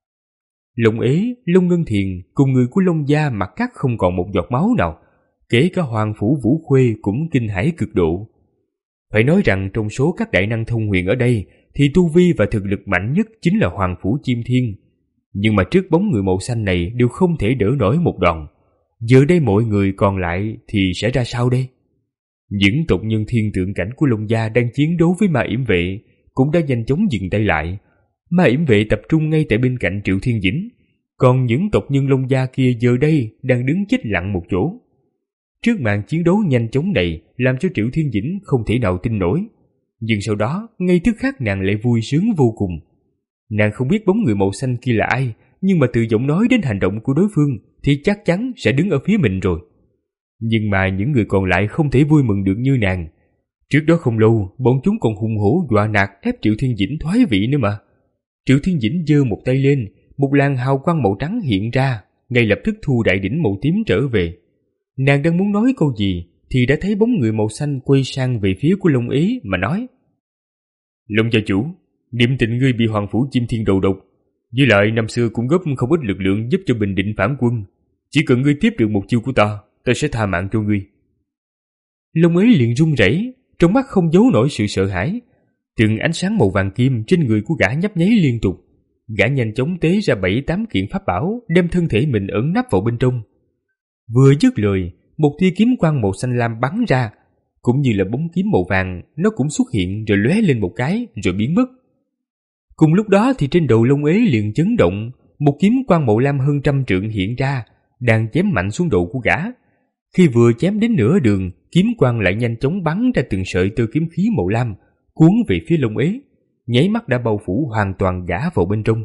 [SPEAKER 2] Long Ế, Long Ngân Thiền cùng người của Long Gia mặt cắt không còn một giọt máu nào, kể cả Hoàng Phủ Vũ Khuê cũng kinh hãi cực độ. Phải nói rằng trong số các đại năng thông huyền ở đây thì tu vi và thực lực mạnh nhất chính là Hoàng Phủ Chim Thiên. Nhưng mà trước bóng người màu xanh này đều không thể đỡ nổi một đòn. Giờ đây mọi người còn lại thì sẽ ra sao đây? Những tộc nhân thiên tượng cảnh của Long Gia đang chiến đấu với Ma Yểm Vệ cũng đã nhanh chóng dừng tay lại. Ma Yểm Vệ tập trung ngay tại bên cạnh Triệu Thiên Dĩnh, còn những tộc nhân Long Gia kia giờ đây đang đứng chết lặng một chỗ. Trước màn chiến đấu nhanh chóng này làm cho Triệu Thiên Dĩnh không thể nào tin nổi, nhưng sau đó ngay tức khắc nàng lại vui sướng vô cùng. Nàng không biết bóng người màu xanh kia là ai, nhưng mà từ giọng nói đến hành động của đối phương thì chắc chắn sẽ đứng ở phía mình rồi. Nhưng mà những người còn lại không thể vui mừng được như nàng. Trước đó không lâu, bọn chúng còn hùng hổ dọa nạt ép Triệu Thiên Dĩnh thoái vị nữa mà. Triệu Thiên Dĩnh giơ một tay lên, một làn hào quang màu trắng hiện ra, ngay lập tức thu đại đỉnh màu tím trở về. Nàng đang muốn nói câu gì thì đã thấy bóng người màu xanh quay sang về phía của Long Ế mà nói: Long gia chủ, niệm tình ngươi bị Hoàng Phủ Chim Thiên đầu độc, với lại năm xưa cũng góp không ít lực lượng giúp cho bình định phản quân. Chỉ cần ngươi tiếp được một chiêu của ta, ta sẽ tha mạng cho ngươi. Long Ế liền run rẩy, trong mắt không giấu nổi sự sợ hãi. Từng ánh sáng màu vàng kim trên người của gã nhấp nháy liên tục. Gã nhanh chóng tế ra bảy tám kiện pháp bảo, đem thân thể mình ẩn nấp vào bên trong. Vừa dứt lời, một tia kiếm quang màu xanh lam bắn ra, cũng như là bóng kiếm màu vàng, nó cũng xuất hiện rồi lóe lên một cái rồi biến mất. Cùng lúc đó thì trên đầu Long Ế liền chấn động, một kiếm quang màu lam hơn trăm trượng hiện ra, đang chém mạnh xuống đầu của gã. Khi vừa chém đến nửa đường, kiếm quang lại nhanh chóng bắn ra từng sợi tơ kiếm khí màu lam, cuốn về phía Long Ế, nháy mắt đã bao phủ hoàn toàn gã vào bên trong.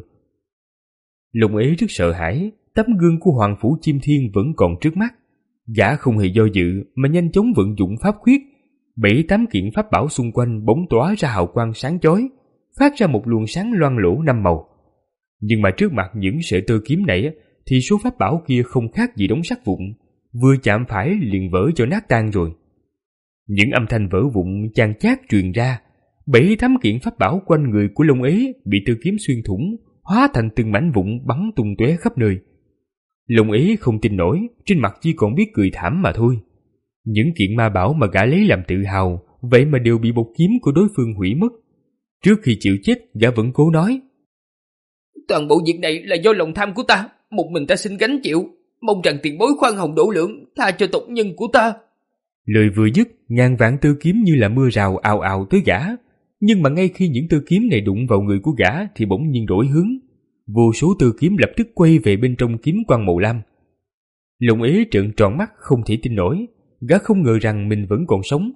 [SPEAKER 2] Long Ế rất sợ hãi, tấm gương của Hoàng Phủ Chim Thiên vẫn còn trước mắt. Gã không hề do dự mà nhanh chóng vận dụng pháp quyết, bảy tám kiện pháp bảo xung quanh bỗng tỏa ra hào quang sáng chói, phát ra một luồng sáng loang lổ năm màu. Nhưng mà trước mặt những sợi tơ kiếm này thì số pháp bảo kia không khác gì đống sắt vụn, vừa chạm phải liền vỡ cho nát tan rồi. Những âm thanh vỡ vụn chan chát truyền ra, bảy tám kiện pháp bảo quanh người của Long Ế bị tơ kiếm xuyên thủng, hóa thành từng mảnh vụn bắn tung tóe khắp nơi. Long Ế không tin nổi, trên mặt chỉ còn biết cười thảm mà thôi. Những kiện ma bảo mà gã lấy làm tự hào, vậy mà đều bị một kiếm của đối phương hủy mất. Trước khi chịu chết, gã vẫn cố nói:
[SPEAKER 5] toàn bộ việc này là do lòng tham của ta, một mình ta xin gánh chịu, mong rằng tiền bối khoan hồng độ lượng, tha cho tộc nhân của ta.
[SPEAKER 2] Lời vừa dứt, ngàn vạn tơ kiếm như là mưa rào ào ào tới gã. Nhưng mà ngay khi những tơ kiếm này đụng vào người của gã thì bỗng nhiên đổi hướng. Vô số tơ kiếm lập tức quay về bên trong kiếm quang màu lam. Long Ế trợn tròn mắt không thể tin nổi, gã không ngờ rằng mình vẫn còn sống.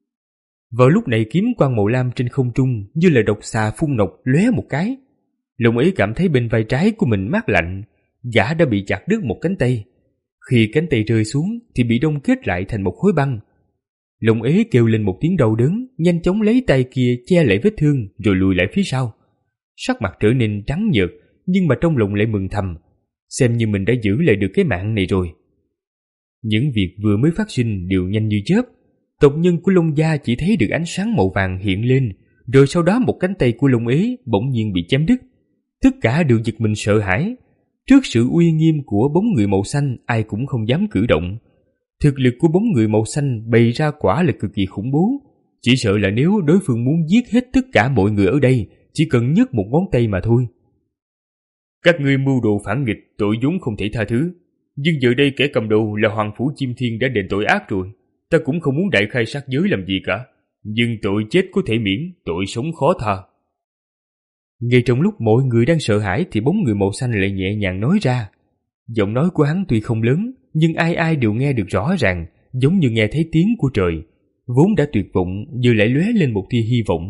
[SPEAKER 2] Vào lúc này kiếm quang màu lam trên không trung như là độc xà phun nọc lóe một cái. Long Ế cảm thấy bên vai trái của mình mát lạnh, gã đã bị chặt đứt một cánh tay. Khi cánh tay rơi xuống thì bị đông kết lại thành một khối băng. Long Ế kêu lên một tiếng đau đớn, nhanh chóng lấy tay kia che lại vết thương rồi lùi lại phía sau. Sắc mặt trở nên trắng nhợt, nhưng mà trong lòng lại mừng thầm, xem như mình đã giữ lại được cái mạng này rồi. Những việc vừa mới phát sinh đều nhanh như chớp. Tộc nhân của Long gia chỉ thấy được ánh sáng màu vàng hiện lên, rồi sau đó một cánh tay của Long Ế bỗng nhiên bị chém đứt. Tất cả đều giật mình sợ hãi. Trước sự uy nghiêm của bóng người màu xanh, ai cũng không dám cử động. Thực lực của bóng người màu xanh bày ra quả là cực kỳ khủng bố. Chỉ sợ là nếu đối phương muốn giết hết tất cả mọi người ở đây, chỉ cần nhấc một ngón tay mà thôi.
[SPEAKER 1] Các ngươi mưu đồ phản nghịch, tội vốn không thể tha thứ. Nhưng giờ đây kẻ cầm đầu là Hoàng Phủ Chim Thiên đã đền tội ác rồi. Ta cũng không muốn đại khai sát giới làm gì cả. Nhưng tội chết có thể miễn, tội sống khó tha.
[SPEAKER 2] Ngay trong lúc mọi người đang sợ hãi thì bóng người màu xanh lại nhẹ nhàng nói ra. Giọng nói của hắn tuy không lớn, nhưng ai ai đều nghe được rõ ràng, giống như nghe thấy tiếng của trời. Vốn đã tuyệt vọng, giờ lại lóe lên một tia hy vọng.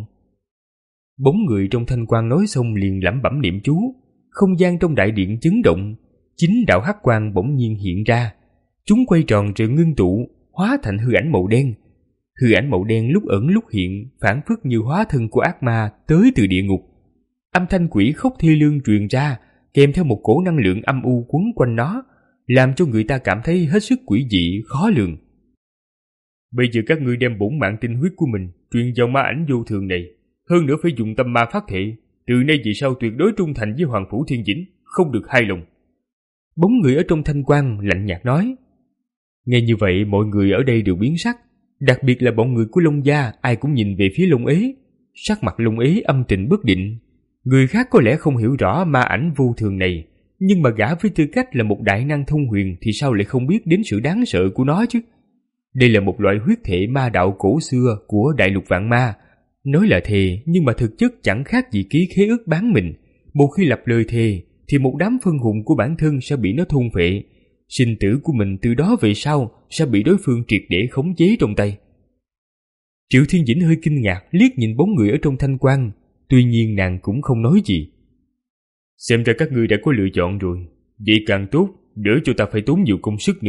[SPEAKER 2] Bóng người trong thanh quang nói xong liền lẩm bẩm niệm chú. Không gian trong đại điện chấn động, chín đạo hắc quang bỗng nhiên hiện ra. Chúng quay tròn rồi ngưng tụ, hóa thành hư ảnh màu đen. Hư ảnh màu đen lúc ẩn lúc hiện, phảng phất như hóa thân của ác ma tới từ địa ngục. Âm thanh quỷ khóc thê lương truyền ra, kèm theo một cổ năng lượng âm u quấn quanh nó, làm cho người ta cảm thấy hết sức quỷ dị, khó lường.
[SPEAKER 1] Bây giờ các ngươi đem bổn mạng tinh huyết của mình truyền vào ma ảnh vô thường này, hơn nữa phải dùng tâm ma phát thể, từ nay về sau tuyệt đối trung thành với Hoàng Phủ Thiên Dĩnh, không được hai lòng.
[SPEAKER 2] Bóng người ở trong thanh quang lạnh nhạt nói. Nghe như vậy mọi người ở đây đều biến sắc, đặc biệt là bọn người của Long gia, ai cũng nhìn về phía Long Ế. Sắc mặt Long Ế âm tình bất định. Người khác có lẽ không hiểu rõ ma ảnh vô thường này, nhưng mà gã với tư cách là một đại năng thông huyền thì sao lại không biết đến sự đáng sợ của nó chứ. Đây là một loại huyết thể ma đạo cổ xưa của đại lục vạn ma. Nói là thề, nhưng mà thực chất chẳng khác gì ký khế ước bán mình. Một khi lập lời thề, thì một đám phân hồn của bản thân sẽ bị nó thôn phệ. Sinh tử của mình từ đó về sau sẽ bị đối phương triệt để khống chế trong tay. Triệu Thiên Dĩnh hơi kinh ngạc liếc nhìn bóng người ở trong thanh quang, tuy nhiên nàng cũng không nói gì.
[SPEAKER 1] Xem ra các ngươi đã có lựa chọn rồi, vậy càng tốt, đỡ cho ta phải tốn nhiều công sức nữa.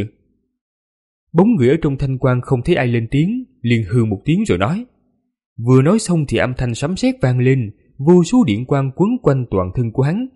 [SPEAKER 2] Bóng người ở trong thanh quang không thấy ai lên tiếng, liền hừ một tiếng rồi nói. Vừa nói xong thì âm thanh sấm sét vang lên, vô số điện quang quấn quanh toàn thân của hắn.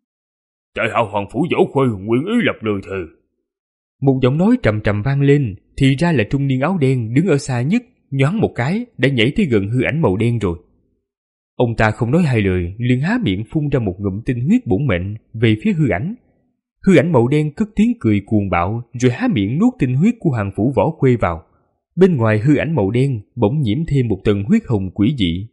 [SPEAKER 3] Tại hạ Hoàng Phủ Võ Khuê nguyện ý lập lời thề.
[SPEAKER 2] Một giọng nói trầm trầm vang lên, thì ra là trung niên áo đen đứng ở xa nhất, nhoáng một cái đã nhảy tới gần hư ảnh màu đen rồi. Ông ta không nói hai lời, liền há miệng phun ra một ngụm tinh huyết bổn mệnh về phía hư ảnh. Hư ảnh màu đen cất tiếng cười cuồng bạo, rồi há miệng nuốt tinh huyết của Hoàng Phủ Võ Khuê vào. Bên ngoài hư ảnh màu đen bỗng nhiễm thêm một tầng huyết hồng quỷ dị.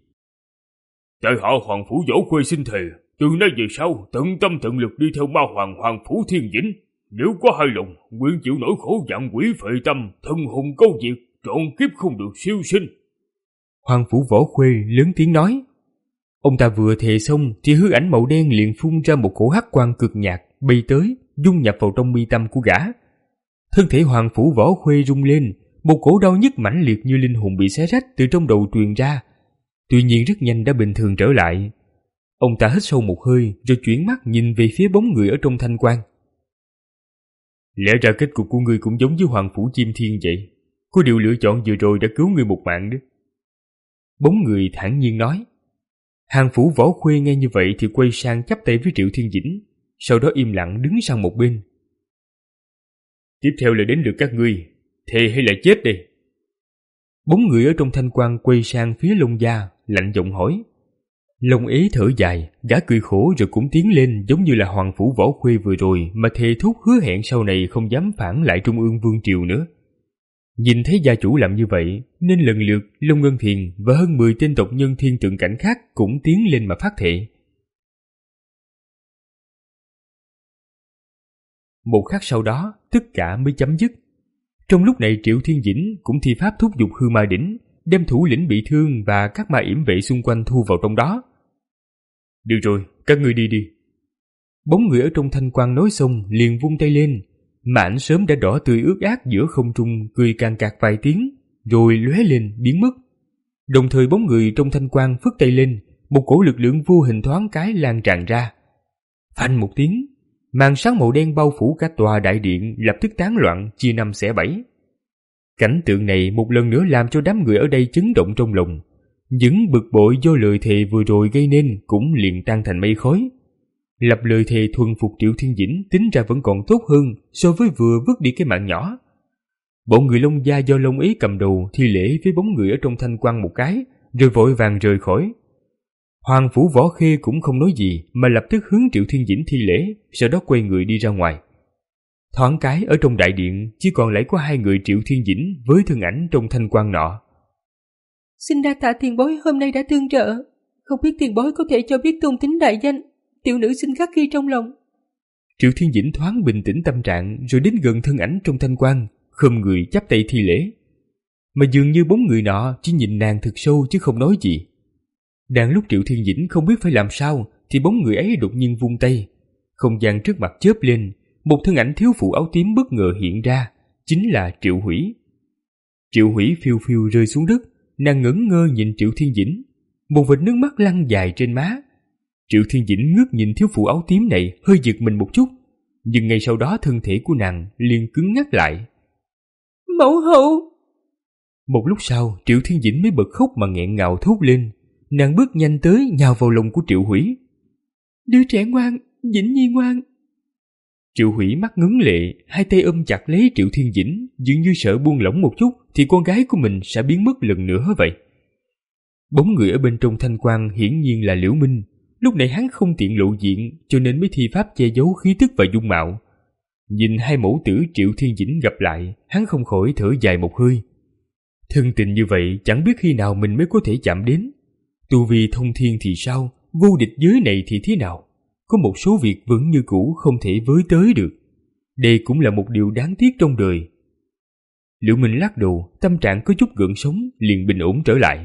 [SPEAKER 3] Tại hạ Hoàng Phủ Võ Khuê xin thề, từ nay về sau tận tâm tận lực đi theo ma hoàng Hoàng Phủ Thiên Dĩnh. Nếu có hai lòng, nguyện chịu nỗi khổ vạn quỷ phệ tâm, thân hồn câu diệt, trọn kiếp không được siêu sinh.
[SPEAKER 2] Hoàng Phủ Võ Khuê lớn tiếng nói. Ông ta vừa thề xong thì hư ảnh màu đen liền phun ra một cổ hắc quang cực nhạt bay tới, dung nhập vào trong mi tâm của gã. Thân thể Hoàng Phủ Võ Khuê rung lên, một cổ đau nhức mãnh liệt như linh hồn bị xé rách từ trong đầu truyền ra. Tuy nhiên rất nhanh đã bình thường trở lại. Ông ta hít sâu một hơi rồi chuyển mắt nhìn về phía bóng người ở trong thanh quang.
[SPEAKER 1] Lẽ ra kết cục của ngươi cũng giống với Hoàng Phủ Chim Thiên vậy. Có điều lựa chọn vừa rồi đã cứu ngươi một mạng đó.
[SPEAKER 2] Bóng người thản nhiên nói. Hàng Phủ Võ Khuê nghe như vậy thì quay sang chắp tay với Triệu Thiên Dĩnh, sau đó im lặng đứng sang một bên.
[SPEAKER 1] Tiếp theo là đến lượt các ngươi, thề hay là chết đây?
[SPEAKER 2] Bóng người ở trong thanh quang quay sang phía Long gia, lạnh giọng hỏi. Long Ế thở dài, gã cười khổ rồi cũng tiến lên, giống như là Hoàng Phủ Võ Khuê vừa rồi mà thề thốt hứa hẹn sau này không dám phản lại Trung ương Vương Triều nữa. Nhìn thấy gia chủ làm như vậy, nên lần lượt Long Ngân Thiền và hơn mười tên tộc nhân thiên tượng cảnh khác cũng tiến lên mà phát thệ. Một khắc sau đó, tất cả mới chấm dứt. Trong lúc này Triệu Thiên Dĩnh cũng thi pháp thúc giục hư ma đỉnh, đem thủ lĩnh bị thương và các ma yểm vệ xung quanh thu vào trong đó. Được rồi, các ngươi đi đi. Bóng người ở trong thanh quang nói xong liền vung tay lên, mà ảnh sớm đã đỏ tươi ướt át giữa không trung cười càng cạc vài tiếng, rồi lóe lên biến mất. Đồng thời bóng người trong thanh quang phất tay lên, một cổ lực lượng vô hình thoáng cái lan tràn ra. Phanh một tiếng, màn sáng màu đen bao phủ cả tòa đại điện lập tức tán loạn, chia năm xẻ bảy. Cảnh tượng này một lần nữa làm cho đám người ở đây chấn động trong lòng. Những bực bội do lời thề vừa rồi gây nên cũng liền tan thành mây khói. Lập lời thề thuần phục Triệu Thiên Dĩnh tính ra vẫn còn tốt hơn so với vừa vứt đi cái mạng nhỏ. Bọn người Long gia do Long Ý cầm đầu thi lễ với bóng người ở trong thanh quang một cái, rồi vội vàng rời khỏi. Hoàng Phủ Võ Khê cũng không nói gì mà lập tức hướng Triệu Thiên Dĩnh thi lễ, sau đó quay người đi ra ngoài. Thoáng cái ở trong đại điện chỉ còn lại có hai người Triệu Thiên Dĩnh với thân ảnh trong thanh quang nọ.
[SPEAKER 4] Xin đa tạ tiền bối hôm nay đã tương trợ, không biết tiền bối có thể cho biết tôn tính đại danh, tiểu nữ xin khắc ghi trong lòng.
[SPEAKER 2] Triệu Thiên Dĩnh thoáng bình tĩnh tâm trạng rồi đến gần thân ảnh trong thanh quang, khom người chắp tay thi lễ. Mà dường như bóng người nọ chỉ nhìn nàng thật sâu chứ không nói gì. Đang lúc Triệu Thiên Dĩnh không biết phải làm sao thì bóng người ấy đột nhiên vung tay, không gian trước mặt chớp lên, một thân ảnh thiếu phụ áo tím bất ngờ hiện ra, chính là Triệu Hủy. Triệu Hủy phiêu phiêu rơi xuống đất, nàng ngẩn ngơ nhìn Triệu Thiên Dĩnh, một vệt nước mắt lăn dài trên má. Triệu Thiên Dĩnh ngước nhìn thiếu phụ áo tím này, hơi giật mình một chút, nhưng ngay sau đó thân thể của nàng liền cứng ngắc lại.
[SPEAKER 4] Mẫu hậu!
[SPEAKER 2] Một lúc sau, Triệu Thiên Dĩnh mới bật khóc mà nghẹn ngào thốt lên. Nàng bước nhanh tới nhào vào lòng của Triệu Hủy.
[SPEAKER 4] Đứa trẻ ngoan, Dĩnh Nhi ngoan.
[SPEAKER 2] Triệu Hủy mắt ngấn lệ, hai tay ôm chặt lấy Triệu Thiên Dĩnh, dường như sợ buông lỏng một chút thì con gái của mình sẽ biến mất lần nữa vậy. Bóng người ở bên trong thanh quang hiển nhiên là Liễu Minh. Lúc này hắn không tiện lộ diện cho nên mới thi pháp che giấu khí tức và dung mạo. Nhìn hai mẫu tử Triệu Thiên Dĩnh gặp lại, hắn không khỏi thở dài một hơi. Thân tình như vậy chẳng biết khi nào mình mới có thể chạm đến. Tu vi thông thiên thì sao, vô địch giới này thì thế nào? Có một số việc vẫn như cũ không thể với tới được. Đây cũng là một điều đáng tiếc trong đời. Liễu Minh lắc đầu, tâm trạng có chút gợn sóng, liền bình ổn trở lại.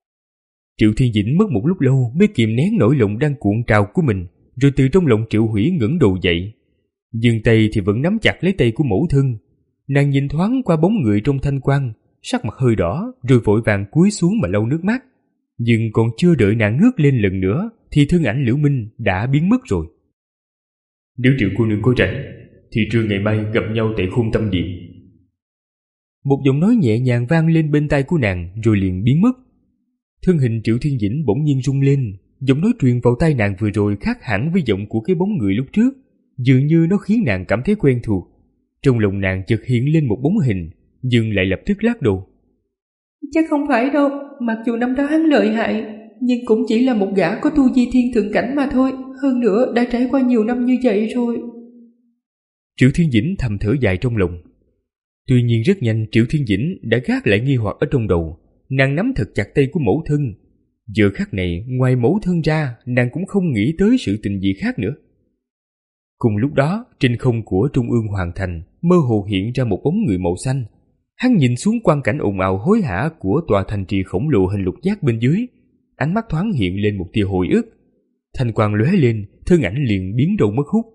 [SPEAKER 2] Triệu Thiên Dĩnh mất một lúc lâu mới kìm nén nỗi lòng đang cuộn trào của mình, rồi từ trong lòng Triệu Hủy ngẩng đầu dậy. Nhưng tay thì vẫn nắm chặt lấy tay của mẫu thân. Nàng nhìn thoáng qua bóng người trong thanh quang, sắc mặt hơi đỏ, rồi vội vàng cúi xuống mà lau nước mắt. Nhưng còn chưa đợi nàng ngước lên lần nữa thì thân ảnh Liễu Minh đã biến mất rồi. Nếu Triệu cô nương có rảnh thì trưa ngày mai gặp nhau tại Khôn Tâm Điện. Một giọng nói nhẹ nhàng vang lên bên tai của nàng rồi liền biến mất. Thân hình Triệu Thiên Dĩnh bỗng nhiên rung lên, giọng nói truyền vào tai nàng vừa rồi khác hẳn với giọng của cái bóng người lúc trước, dường như nó khiến nàng cảm thấy quen thuộc. Trong lòng nàng chợt hiện lên một bóng hình, nhưng lại lập tức lắc đầu.
[SPEAKER 4] Chắc không phải đâu, mặc dù năm đó hắn lợi hại, nhưng cũng chỉ là một gã có tu vi thiên thượng cảnh mà thôi, hơn nữa đã trải qua nhiều năm như vậy rồi.
[SPEAKER 2] Triệu Thiên Dĩnh thầm thở dài trong lòng. Tuy nhiên rất nhanh Triệu Thiên Dĩnh đã gác lại nghi hoặc ở trong đầu, nàng nắm thật chặt tay của mẫu thân. Giờ khắc này, ngoài mẫu thân ra, nàng cũng không nghĩ tới sự tình gì khác nữa. Cùng lúc đó, trên không của Trung ương Hoàng Thành, mơ hồ hiện ra một bóng người màu xanh. Hắn nhìn xuống quang cảnh ồn ào hối hả của tòa thành trì khổng lồ hình lục giác bên dưới, ánh mắt thoáng hiện lên một tia hồi ức. Thanh quang lóe lên, thân ảnh liền biến đâu mất hút.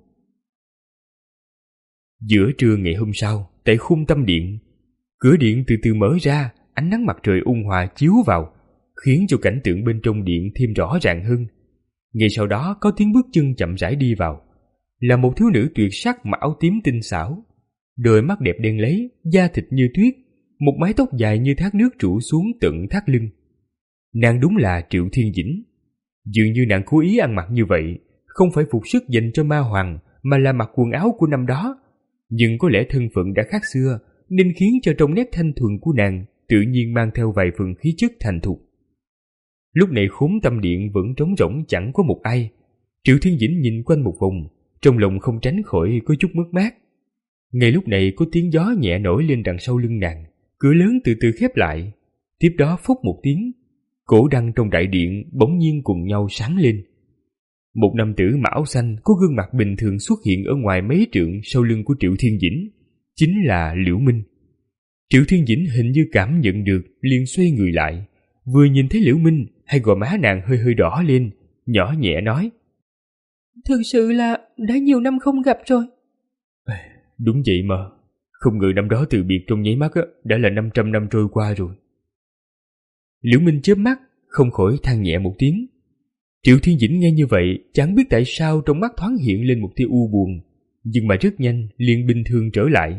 [SPEAKER 2] Giữa trưa ngày hôm sau, tại Khôn Tâm Điện, cửa điện từ từ mở ra, ánh nắng mặt trời ôn hòa chiếu vào, khiến cho cảnh tượng bên trong điện thêm rõ ràng hơn. Ngay sau đó có tiếng bước chân chậm rãi đi vào, là một thiếu nữ tuyệt sắc mặc áo tím tinh xảo, đôi mắt đẹp đen lấy, da thịt như tuyết, một mái tóc dài như thác nước trụ xuống tận thắt lưng. Nàng đúng là Triệu Thiên Dĩnh. Dường như nàng cố ý ăn mặc như vậy, không phải phục sức dành cho ma hoàng, mà là mặc quần áo của năm đó. Nhưng có lẽ thân phận đã khác xưa, nên khiến cho trong nét thanh thuần của nàng tự nhiên mang theo vài phần khí chất thành thục. Lúc này khốn tâm điện vẫn trống rỗng chẳng có một ai. Triệu Thiên Dĩnh nhìn quanh một vòng, trong lòng không tránh khỏi có chút mất mát. Ngay lúc này có tiếng gió nhẹ nổi lên đằng sau lưng nàng, cửa lớn từ từ khép lại. Tiếp đó phốc một tiếng, cổ đăng trong đại điện bỗng nhiên cùng nhau sáng lên. Một nam tử mã áo xanh có gương mặt bình thường xuất hiện ở ngoài mấy trượng sau lưng của Triệu Thiên Dĩnh, chính là Liễu Minh. Triệu Thiên Dĩnh hình như cảm nhận được, liền xoay người lại. Vừa nhìn thấy Liễu Minh, hai gò má nàng hơi hơi đỏ lên, nhỏ nhẹ nói:
[SPEAKER 4] Thực sự là đã nhiều năm không gặp rồi.
[SPEAKER 2] Đúng vậy mà, không ngờ năm đó từ biệt trong nháy mắt đã là năm trăm năm trôi qua rồi. Liễu Minh chớp mắt, không khỏi than nhẹ một tiếng. Triệu Thiên Dĩnh nghe như vậy, chẳng biết tại sao trong mắt thoáng hiện lên một tia u buồn, nhưng mà rất nhanh liền bình thường trở lại.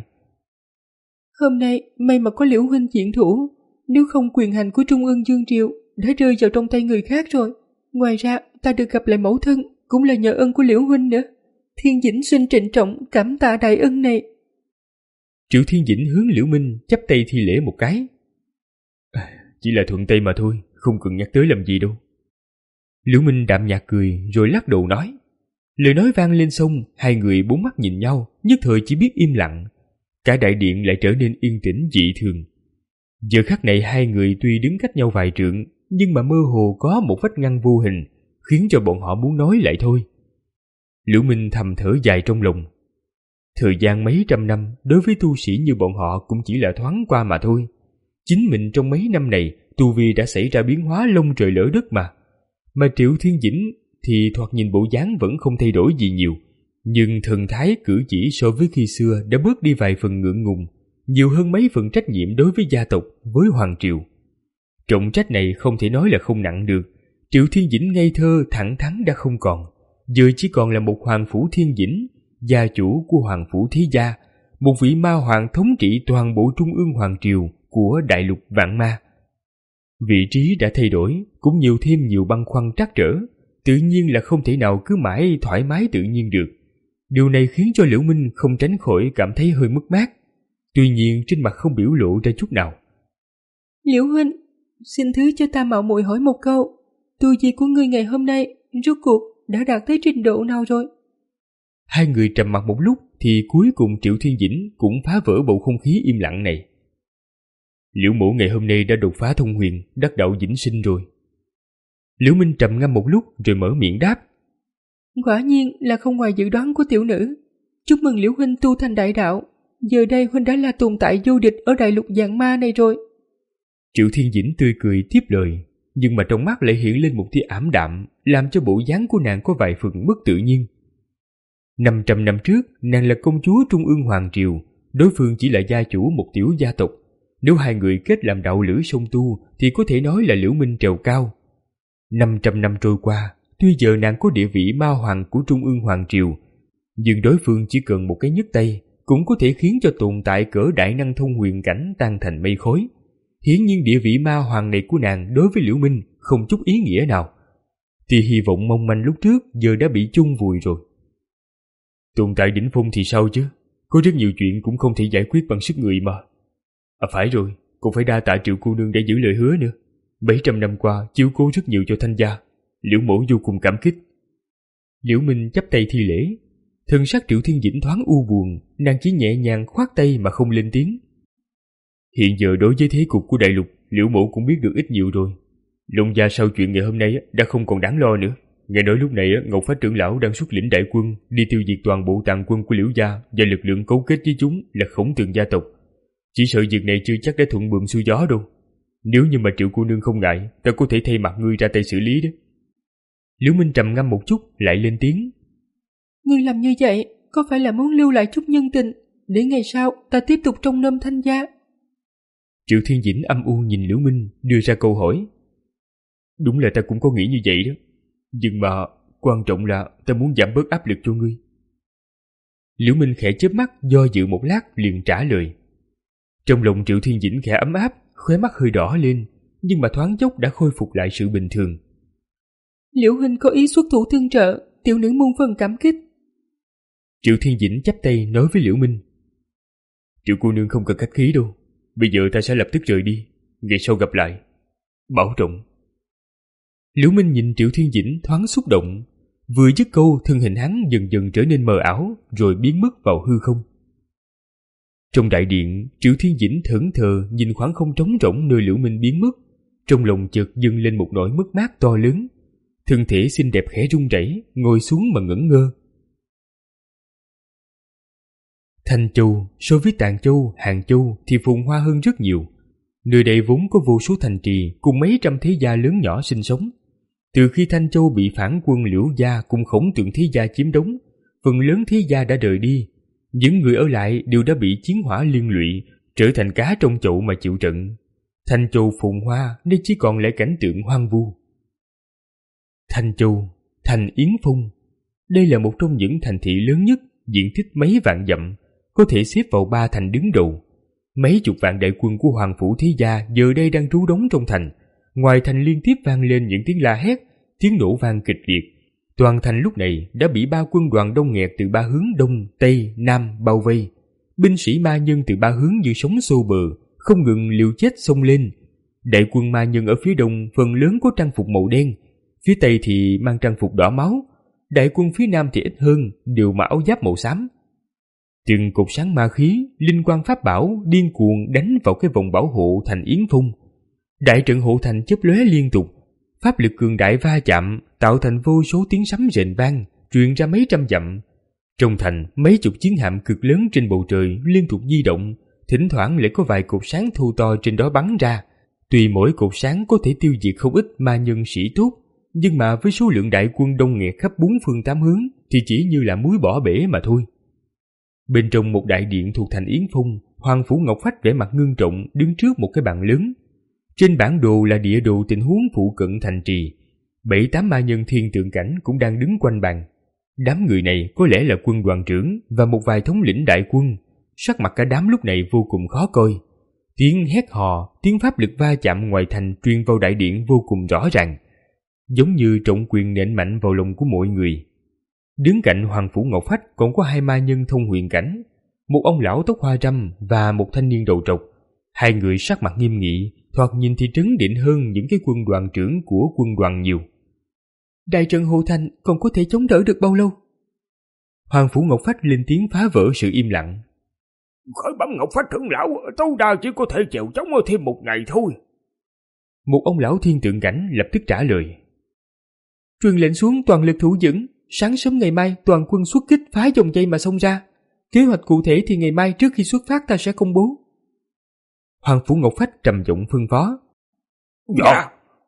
[SPEAKER 4] Hôm nay may mà có Liễu huynh diện thủ, nếu không quyền hành của Trung ương Dương Triều đã rơi vào trong tay người khác rồi. Ngoài ra ta được gặp lại mẫu thân cũng là nhờ ân của Liễu huynh nữa. Thiên Dĩnh xin trịnh trọng cảm tạ đại ân này.
[SPEAKER 2] Triệu Thiên Dĩnh hướng Liễu Minh chắp tay thi lễ một cái. Chỉ là thuận tay mà thôi, không cần nhắc tới làm gì đâu. Liễu Minh đạm nhạt cười rồi lắc đầu nói. Lời nói vang lên xong, hai người bốn mắt nhìn nhau, nhất thời chỉ biết im lặng. Cả đại điện lại trở nên yên tĩnh dị thường. Giờ khắc này hai người tuy đứng cách nhau vài trượng, nhưng mà mơ hồ có một vách ngăn vô hình, khiến cho bọn họ muốn nói lại thôi. Liễu Minh thầm thở dài trong lòng. Thời gian mấy trăm năm đối với tu sĩ như bọn họ cũng chỉ là thoáng qua mà thôi. Chính mình trong mấy năm này, tu vi đã xảy ra biến hóa lông trời lỡ đất mà. Mà Triệu Thiên Dĩnh thì thoạt nhìn bộ dáng vẫn không thay đổi gì nhiều, nhưng thần thái cử chỉ so với khi xưa đã bớt đi vài phần ngượng ngùng, nhiều hơn mấy phần trách nhiệm đối với gia tộc, với hoàng triều. Trọng trách này không thể nói là không nặng được. Triệu Thiên Dĩnh ngây thơ thẳng thắn đã không còn, giờ chỉ còn là một hoàng phủ Thiên Dĩnh, gia chủ của hoàng phủ Thế Gia, một vị ma hoàng thống trị toàn bộ trung ương hoàng triều của đại lục vạn ma. Vị trí đã thay đổi, cũng nhiều thêm nhiều băn khoăn trắc trở, tự nhiên là không thể nào cứ mãi thoải mái tự nhiên được. Điều này khiến cho Liễu Minh không tránh khỏi cảm thấy hơi mất mát, tuy nhiên trên mặt không biểu lộ ra chút nào.
[SPEAKER 4] Liễu huynh, xin thứ cho ta mạo muội hỏi một câu, tu vi của ngươi ngày hôm nay rốt cuộc đã đạt tới trình độ nào rồi?
[SPEAKER 2] Hai người trầm mặc một lúc thì cuối cùng Triệu Thiên Dĩnh cũng phá vỡ bầu không khí im lặng này. Liễu mộ ngày hôm nay đã đột phá thông huyền, đắc đạo vĩnh sinh rồi. Liễu Minh trầm ngâm một lúc rồi mở miệng đáp.
[SPEAKER 4] Quả nhiên là không ngoài dự đoán của tiểu nữ. Chúc mừng Liễu huynh tu thành đại đạo. Giờ đây huynh đã là tồn tại vô địch ở đại lục vạn ma này rồi.
[SPEAKER 2] Triệu Thiên Dĩnh tươi cười tiếp lời, nhưng mà trong mắt lại hiện lên một tia ảm đạm, làm cho bộ dáng của nàng có vài phần mất tự nhiên. Năm trăm năm trước, nàng là công chúa Trung ương Hoàng Triều, đối phương chỉ là gia chủ một tiểu gia tộc. Nếu hai người kết làm đạo lữ song tu thì có thể nói là Liễu Minh trèo cao. Năm trăm năm trôi qua, tuy giờ nàng có địa vị ma hoàng của Trung ương Hoàng Triều, nhưng đối phương chỉ cần một cái nhấc tay cũng có thể khiến cho tồn tại cỡ đại năng thông huyền cảnh tan thành mây khói. Hiển nhiên địa vị ma hoàng này của nàng đối với Liễu Minh không chút ý nghĩa nào. Thì hy vọng mong manh lúc trước giờ đã bị chôn vùi rồi. Tồn tại đỉnh phong thì sao chứ? Có rất nhiều chuyện cũng không thể giải quyết bằng sức người mà. À phải rồi, cũng phải đa tạ Triệu cô nương đã giữ lời hứa nữa. Bảy trăm năm qua chiếu cố rất nhiều cho Thanh gia, Liễu mổ vô cùng cảm kích. Liễu Minh chắp tay thi lễ. Thân sắc Triệu Thiên Dĩnh thoáng u buồn, nàng chỉ nhẹ nhàng khoát tay mà không lên tiếng. Hiện giờ đối với thế cục của đại lục, Liễu mổ cũng biết được ít nhiều rồi. Long gia sau chuyện ngày hôm nay đã không còn đáng lo nữa. Nghe nói lúc này Ngọc Phách trưởng lão đang xuất lĩnh đại quân đi tiêu diệt toàn bộ tàn quân của Liễu gia và lực lượng cấu kết với chúng là Khổng Tường gia tộc. Chỉ sợ việc này chưa chắc đã thuận buồm xuôi gió đâu. Nếu như mà Triệu cô nương không ngại, ta có thể thay mặt ngươi ra tay xử lý đó. Liễu Minh trầm ngâm một chút lại lên tiếng.
[SPEAKER 4] Ngươi làm như vậy có phải là muốn lưu lại chút nhân tình để ngày sau ta tiếp tục trông nom Thanh gia?
[SPEAKER 2] Triệu Thiên Dĩnh âm u nhìn Liễu Minh đưa ra câu hỏi. Đúng là ta cũng có nghĩ như vậy đó, nhưng mà quan trọng là ta muốn giảm bớt áp lực cho ngươi. Liễu Minh khẽ chớp mắt do dự một lát liền trả lời. Trong lòng Triệu Thiên Dĩnh khẽ ấm áp, khóe mắt hơi đỏ lên, nhưng mà thoáng chốc đã khôi phục lại sự bình thường.
[SPEAKER 4] Liễu huynh có ý xuất thủ tương trợ, tiểu nữ muôn phần cảm kích.
[SPEAKER 2] Triệu Thiên Dĩnh chắp tay nói với Liễu Minh. Triệu cô nương không cần khách khí đâu, bây giờ ta sẽ lập tức rời đi, ngày sau gặp lại. Bảo trọng. Liễu Minh nhìn Triệu Thiên Dĩnh thoáng xúc động, vừa dứt câu thân hình hắn dần dần trở nên mờ ảo rồi biến mất vào hư không. Trong đại điện, Triệu Thiên Dĩnh thẫn thờ nhìn khoảng không trống rỗng nơi Liễu Minh biến mất, trong lòng chợt dâng lên một nỗi mất mát to lớn. Thân thể xinh đẹp khẽ run rẩy, ngồi xuống mà ngẩn ngơ. Thanh Châu so với Tạng Châu, Hàng Châu thì phồn hoa hơn rất nhiều. Nơi đây vốn có vô số thành trì cùng mấy trăm thế gia lớn nhỏ sinh sống. Từ khi Thanh Châu bị phản quân Liễu gia cùng Khổng Tượng thế gia chiếm đóng, phần lớn thế gia đã rời đi. Những người ở lại đều đã bị chiến hỏa liên lụy, trở thành cá trong chậu mà chịu trận. Thanh Châu phồn hoa nên chỉ còn lại cảnh tượng hoang vu. Thanh Châu, thành Yến Phong, đây là một trong những thành thị lớn nhất, diện tích mấy vạn dặm, có thể xếp vào ba thành đứng đầu. Mấy chục vạn đại quân của Hoàng phủ thế gia giờ đây đang trú đóng trong thành. Ngoài thành liên tiếp vang lên những tiếng la hét, tiếng nổ vang kịch liệt. Toàn thành lúc này đã bị ba quân đoàn đông nghẹt từ ba hướng đông, tây, nam bao vây. Binh sĩ ma nhân từ ba hướng như sóng xô bờ, không ngừng liều chết xông lên. Đại quân ma nhân ở phía đông phần lớn có trang phục màu đen, phía tây thì mang trang phục đỏ máu. Đại quân phía nam thì ít hơn, đều mặc áo giáp màu xám. Từng cột sáng ma khí, linh quang pháp bảo điên cuồng đánh vào cái vòng bảo hộ thành Yến Phong. Đại trận hộ thành chớp lóe liên tục, pháp lực cường đại va chạm tạo thành vô số tiếng sấm rền vang, truyền ra mấy trăm dặm. Trong thành, mấy chục chiến hạm cực lớn trên bầu trời liên tục di động, thỉnh thoảng lại có vài cột sáng thô to trên đó bắn ra. Tuy mỗi cột sáng có thể tiêu diệt không ít ma nhân sĩ tốt, nhưng mà với số lượng đại quân đông nghẹt khắp bốn phương tám hướng thì chỉ như là muối bỏ bể mà thôi. Bên trong một đại điện thuộc thành Yến Phong, Hoàng phủ Ngọc Phách vẻ mặt ngưng trọng đứng trước một cái bàn lớn. Trên bản đồ là địa đồ tình huống phụ cận thành trì. Bảy tám ma nhân thiên tượng cảnh cũng đang đứng quanh bàn. Đám người này có lẽ là quân đoàn trưởng và một vài thống lĩnh đại quân. Sắc mặt cả đám lúc này vô cùng khó coi. Tiếng hét hò, tiếng pháp lực va chạm ngoài thành truyền vào đại điện vô cùng rõ ràng, giống như trọng quyền nện mạnh vào lòng của mọi người. Đứng cạnh Hoàng phủ Ngọc Phách còn có hai ma nhân thông huyền cảnh, một ông lão tóc hoa râm và một thanh niên đầu trọc. Hai người sắc mặt nghiêm nghị, thoạt nhìn thì trấn định hơn những cái quân đoàn trưởng của quân đoàn nhiều.
[SPEAKER 4] Đại trận hộ thành còn có thể chống đỡ được bao lâu?
[SPEAKER 2] Hoàng phủ Ngọc Phách lên tiếng phá vỡ sự im lặng.
[SPEAKER 3] Khỏi bấm Ngọc Phách trưởng lão, tối đa chỉ có thể chèo chống thêm một ngày thôi.
[SPEAKER 2] Một ông lão thiên tượng cảnh lập tức trả lời.
[SPEAKER 4] Truyền lệnh xuống toàn lực thủ vững, sáng sớm ngày mai toàn quân xuất kích phá dòng dây mà xông ra. Kế hoạch cụ thể thì ngày mai trước khi xuất phát ta sẽ công bố.
[SPEAKER 2] Hoàng phủ Ngọc Phách trầm giọng phân phó.
[SPEAKER 3] Dạ.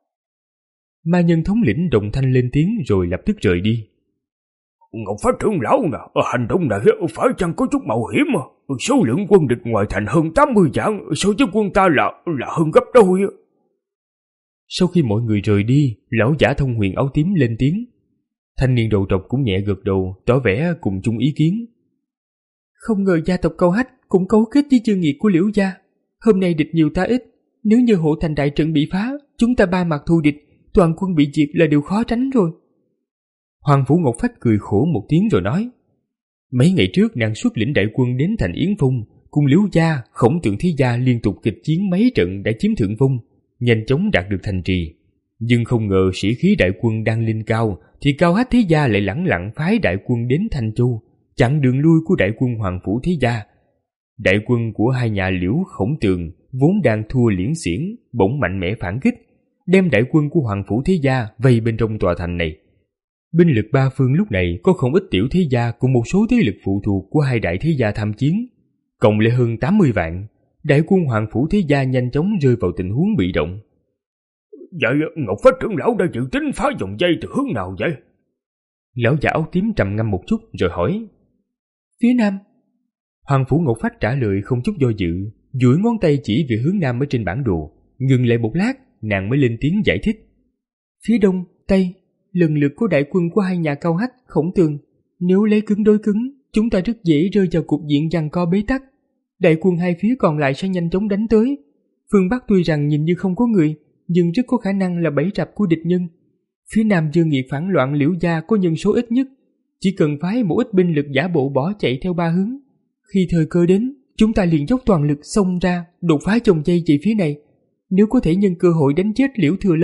[SPEAKER 2] Ma nhân thống lĩnh đồng thanh lên tiếng rồi lập tức rời đi.
[SPEAKER 3] Ngọc Phách trưởng lão nè, hành động này phải chăng có chút mạo hiểm à? Số lượng quân địch ngoài thành hơn tám mươi vạn, so với quân ta là là hơn gấp đôi.
[SPEAKER 2] Sau khi mọi người rời đi, lão giả thông huyền áo tím lên tiếng. Thanh niên đầu trọc cũng nhẹ gật đầu, tỏ vẻ cùng chung ý kiến.
[SPEAKER 4] Không ngờ gia tộc Câu Hách cũng cấu kết với chương nghiệt của Liễu gia. Hôm nay địch nhiều ta ít, nếu như hộ thành đại trận bị phá, chúng ta ba mặt thù địch, toàn quân bị diệt là điều khó tránh rồi.
[SPEAKER 2] Hoàng phủ Ngọc Phách cười khổ một tiếng rồi nói. Mấy ngày trước nàng xuất lĩnh đại quân đến thành Yến Phong, cùng Liễu gia, Khổng Tượng thế gia liên tục kịch chiến mấy trận đã chiếm thượng phong, nhanh chóng đạt được thành trì. Nhưng không ngờ sĩ khí đại quân đang lên cao thì Cao Hách thế gia lại lẳng lặng phái đại quân đến Thanh Châu, chặn đường lui của đại quân Hoàng phủ thế gia. Đại quân của hai nhà Liễu Khổng Tường vốn đang thua liễn xiển, bỗng mạnh mẽ phản kích, đem đại quân của Hoàng phủ thế gia vây bên trong tòa thành này. Binh lực ba phương lúc này có không ít tiểu thế gia cùng một số thế lực phụ thuộc của hai đại thế gia tham chiến, cộng lại hơn tám mươi vạn. Đại quân Hoàng phủ thế gia nhanh chóng rơi vào tình huống bị động.
[SPEAKER 3] Vậy Ngọc Phách trưởng lão đã dự tính phá dòng dây từ hướng nào vậy?
[SPEAKER 2] Lão giả áo tím trầm ngâm một chút rồi hỏi.
[SPEAKER 4] Phía nam.
[SPEAKER 2] Hoàng phủ Ngọc Phách trả lời không chút do dự, duỗi ngón tay chỉ về hướng nam ở trên bản đồ. Ngừng lại một lát, nàng mới lên tiếng giải thích.
[SPEAKER 4] Phía đông, tây, lần lượt có đại quân của hai nhà Cao Hách, Khổng Tường. Nếu lấy cứng đối cứng, chúng ta rất dễ rơi vào cục diện giằng co bế tắc. Đại quân hai phía còn lại sẽ nhanh chóng đánh tới. Phương Bắc tuy rằng nhìn như không có người, nhưng rất có khả năng là bẫy rập của địch nhân. Phía nam Dương Nghiệt phản loạn Liễu gia có nhân số ít nhất, chỉ cần phái một ít binh lực giả bộ bỏ chạy theo ba hướng. Khi thời cơ đến, chúng ta liền dốc toàn lực xông ra, đột phá chồng dây về phía này. Nếu có thể nhân cơ hội đánh chết Liễu Thừa Long,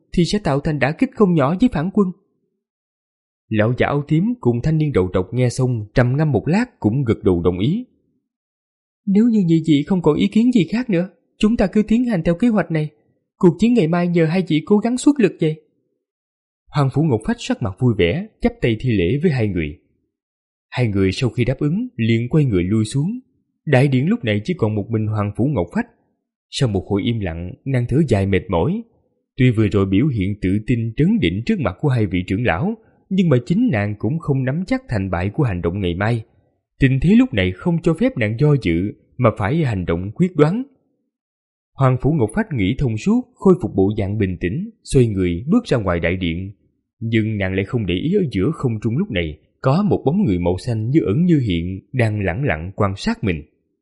[SPEAKER 4] thì sẽ tạo thành đả kích không nhỏ với phản quân.
[SPEAKER 2] Lão già áo tím cùng thanh niên đầu trọc nghe xong trầm ngâm một lát cũng gật đầu đồng ý.
[SPEAKER 4] Nếu như nhị vị không còn ý kiến gì khác nữa, chúng ta cứ tiến hành theo kế hoạch này. Cuộc chiến ngày mai nhờ hai vị cố gắng xuất lực vậy.
[SPEAKER 2] Hoàng Phủ Ngọc Phách sắc mặt vui vẻ, chắp tay thi lễ với hai người. Hai người sau khi đáp ứng liền quay người lui xuống. Đại điện lúc này chỉ còn một mình Hoàng Phủ Ngọc Phách. Sau một hồi im lặng, nàng thở dài mệt mỏi. Tuy vừa rồi biểu hiện tự tin trấn định trước mặt của hai vị trưởng lão, nhưng mà chính nàng cũng không nắm chắc thành bại của hành động ngày mai. Tình thế lúc này không cho phép nàng do dự, mà phải hành động quyết đoán. Hoàng Phủ Ngọc Phách nghĩ thông suốt, khôi phục bộ dạng bình tĩnh, xoay người bước ra ngoài đại điện. Nhưng nàng lại không để ý ở giữa không trung lúc này có một bóng người màu xanh như ẩn như hiện đang lẳng lặng quan sát mình.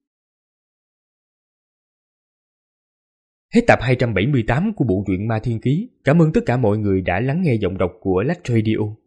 [SPEAKER 2] Hết tập hai trăm bảy mươi tám của bộ truyện Ma Thiên Ký. Cảm ơn tất cả mọi người đã lắng nghe giọng đọc của Lách Radio.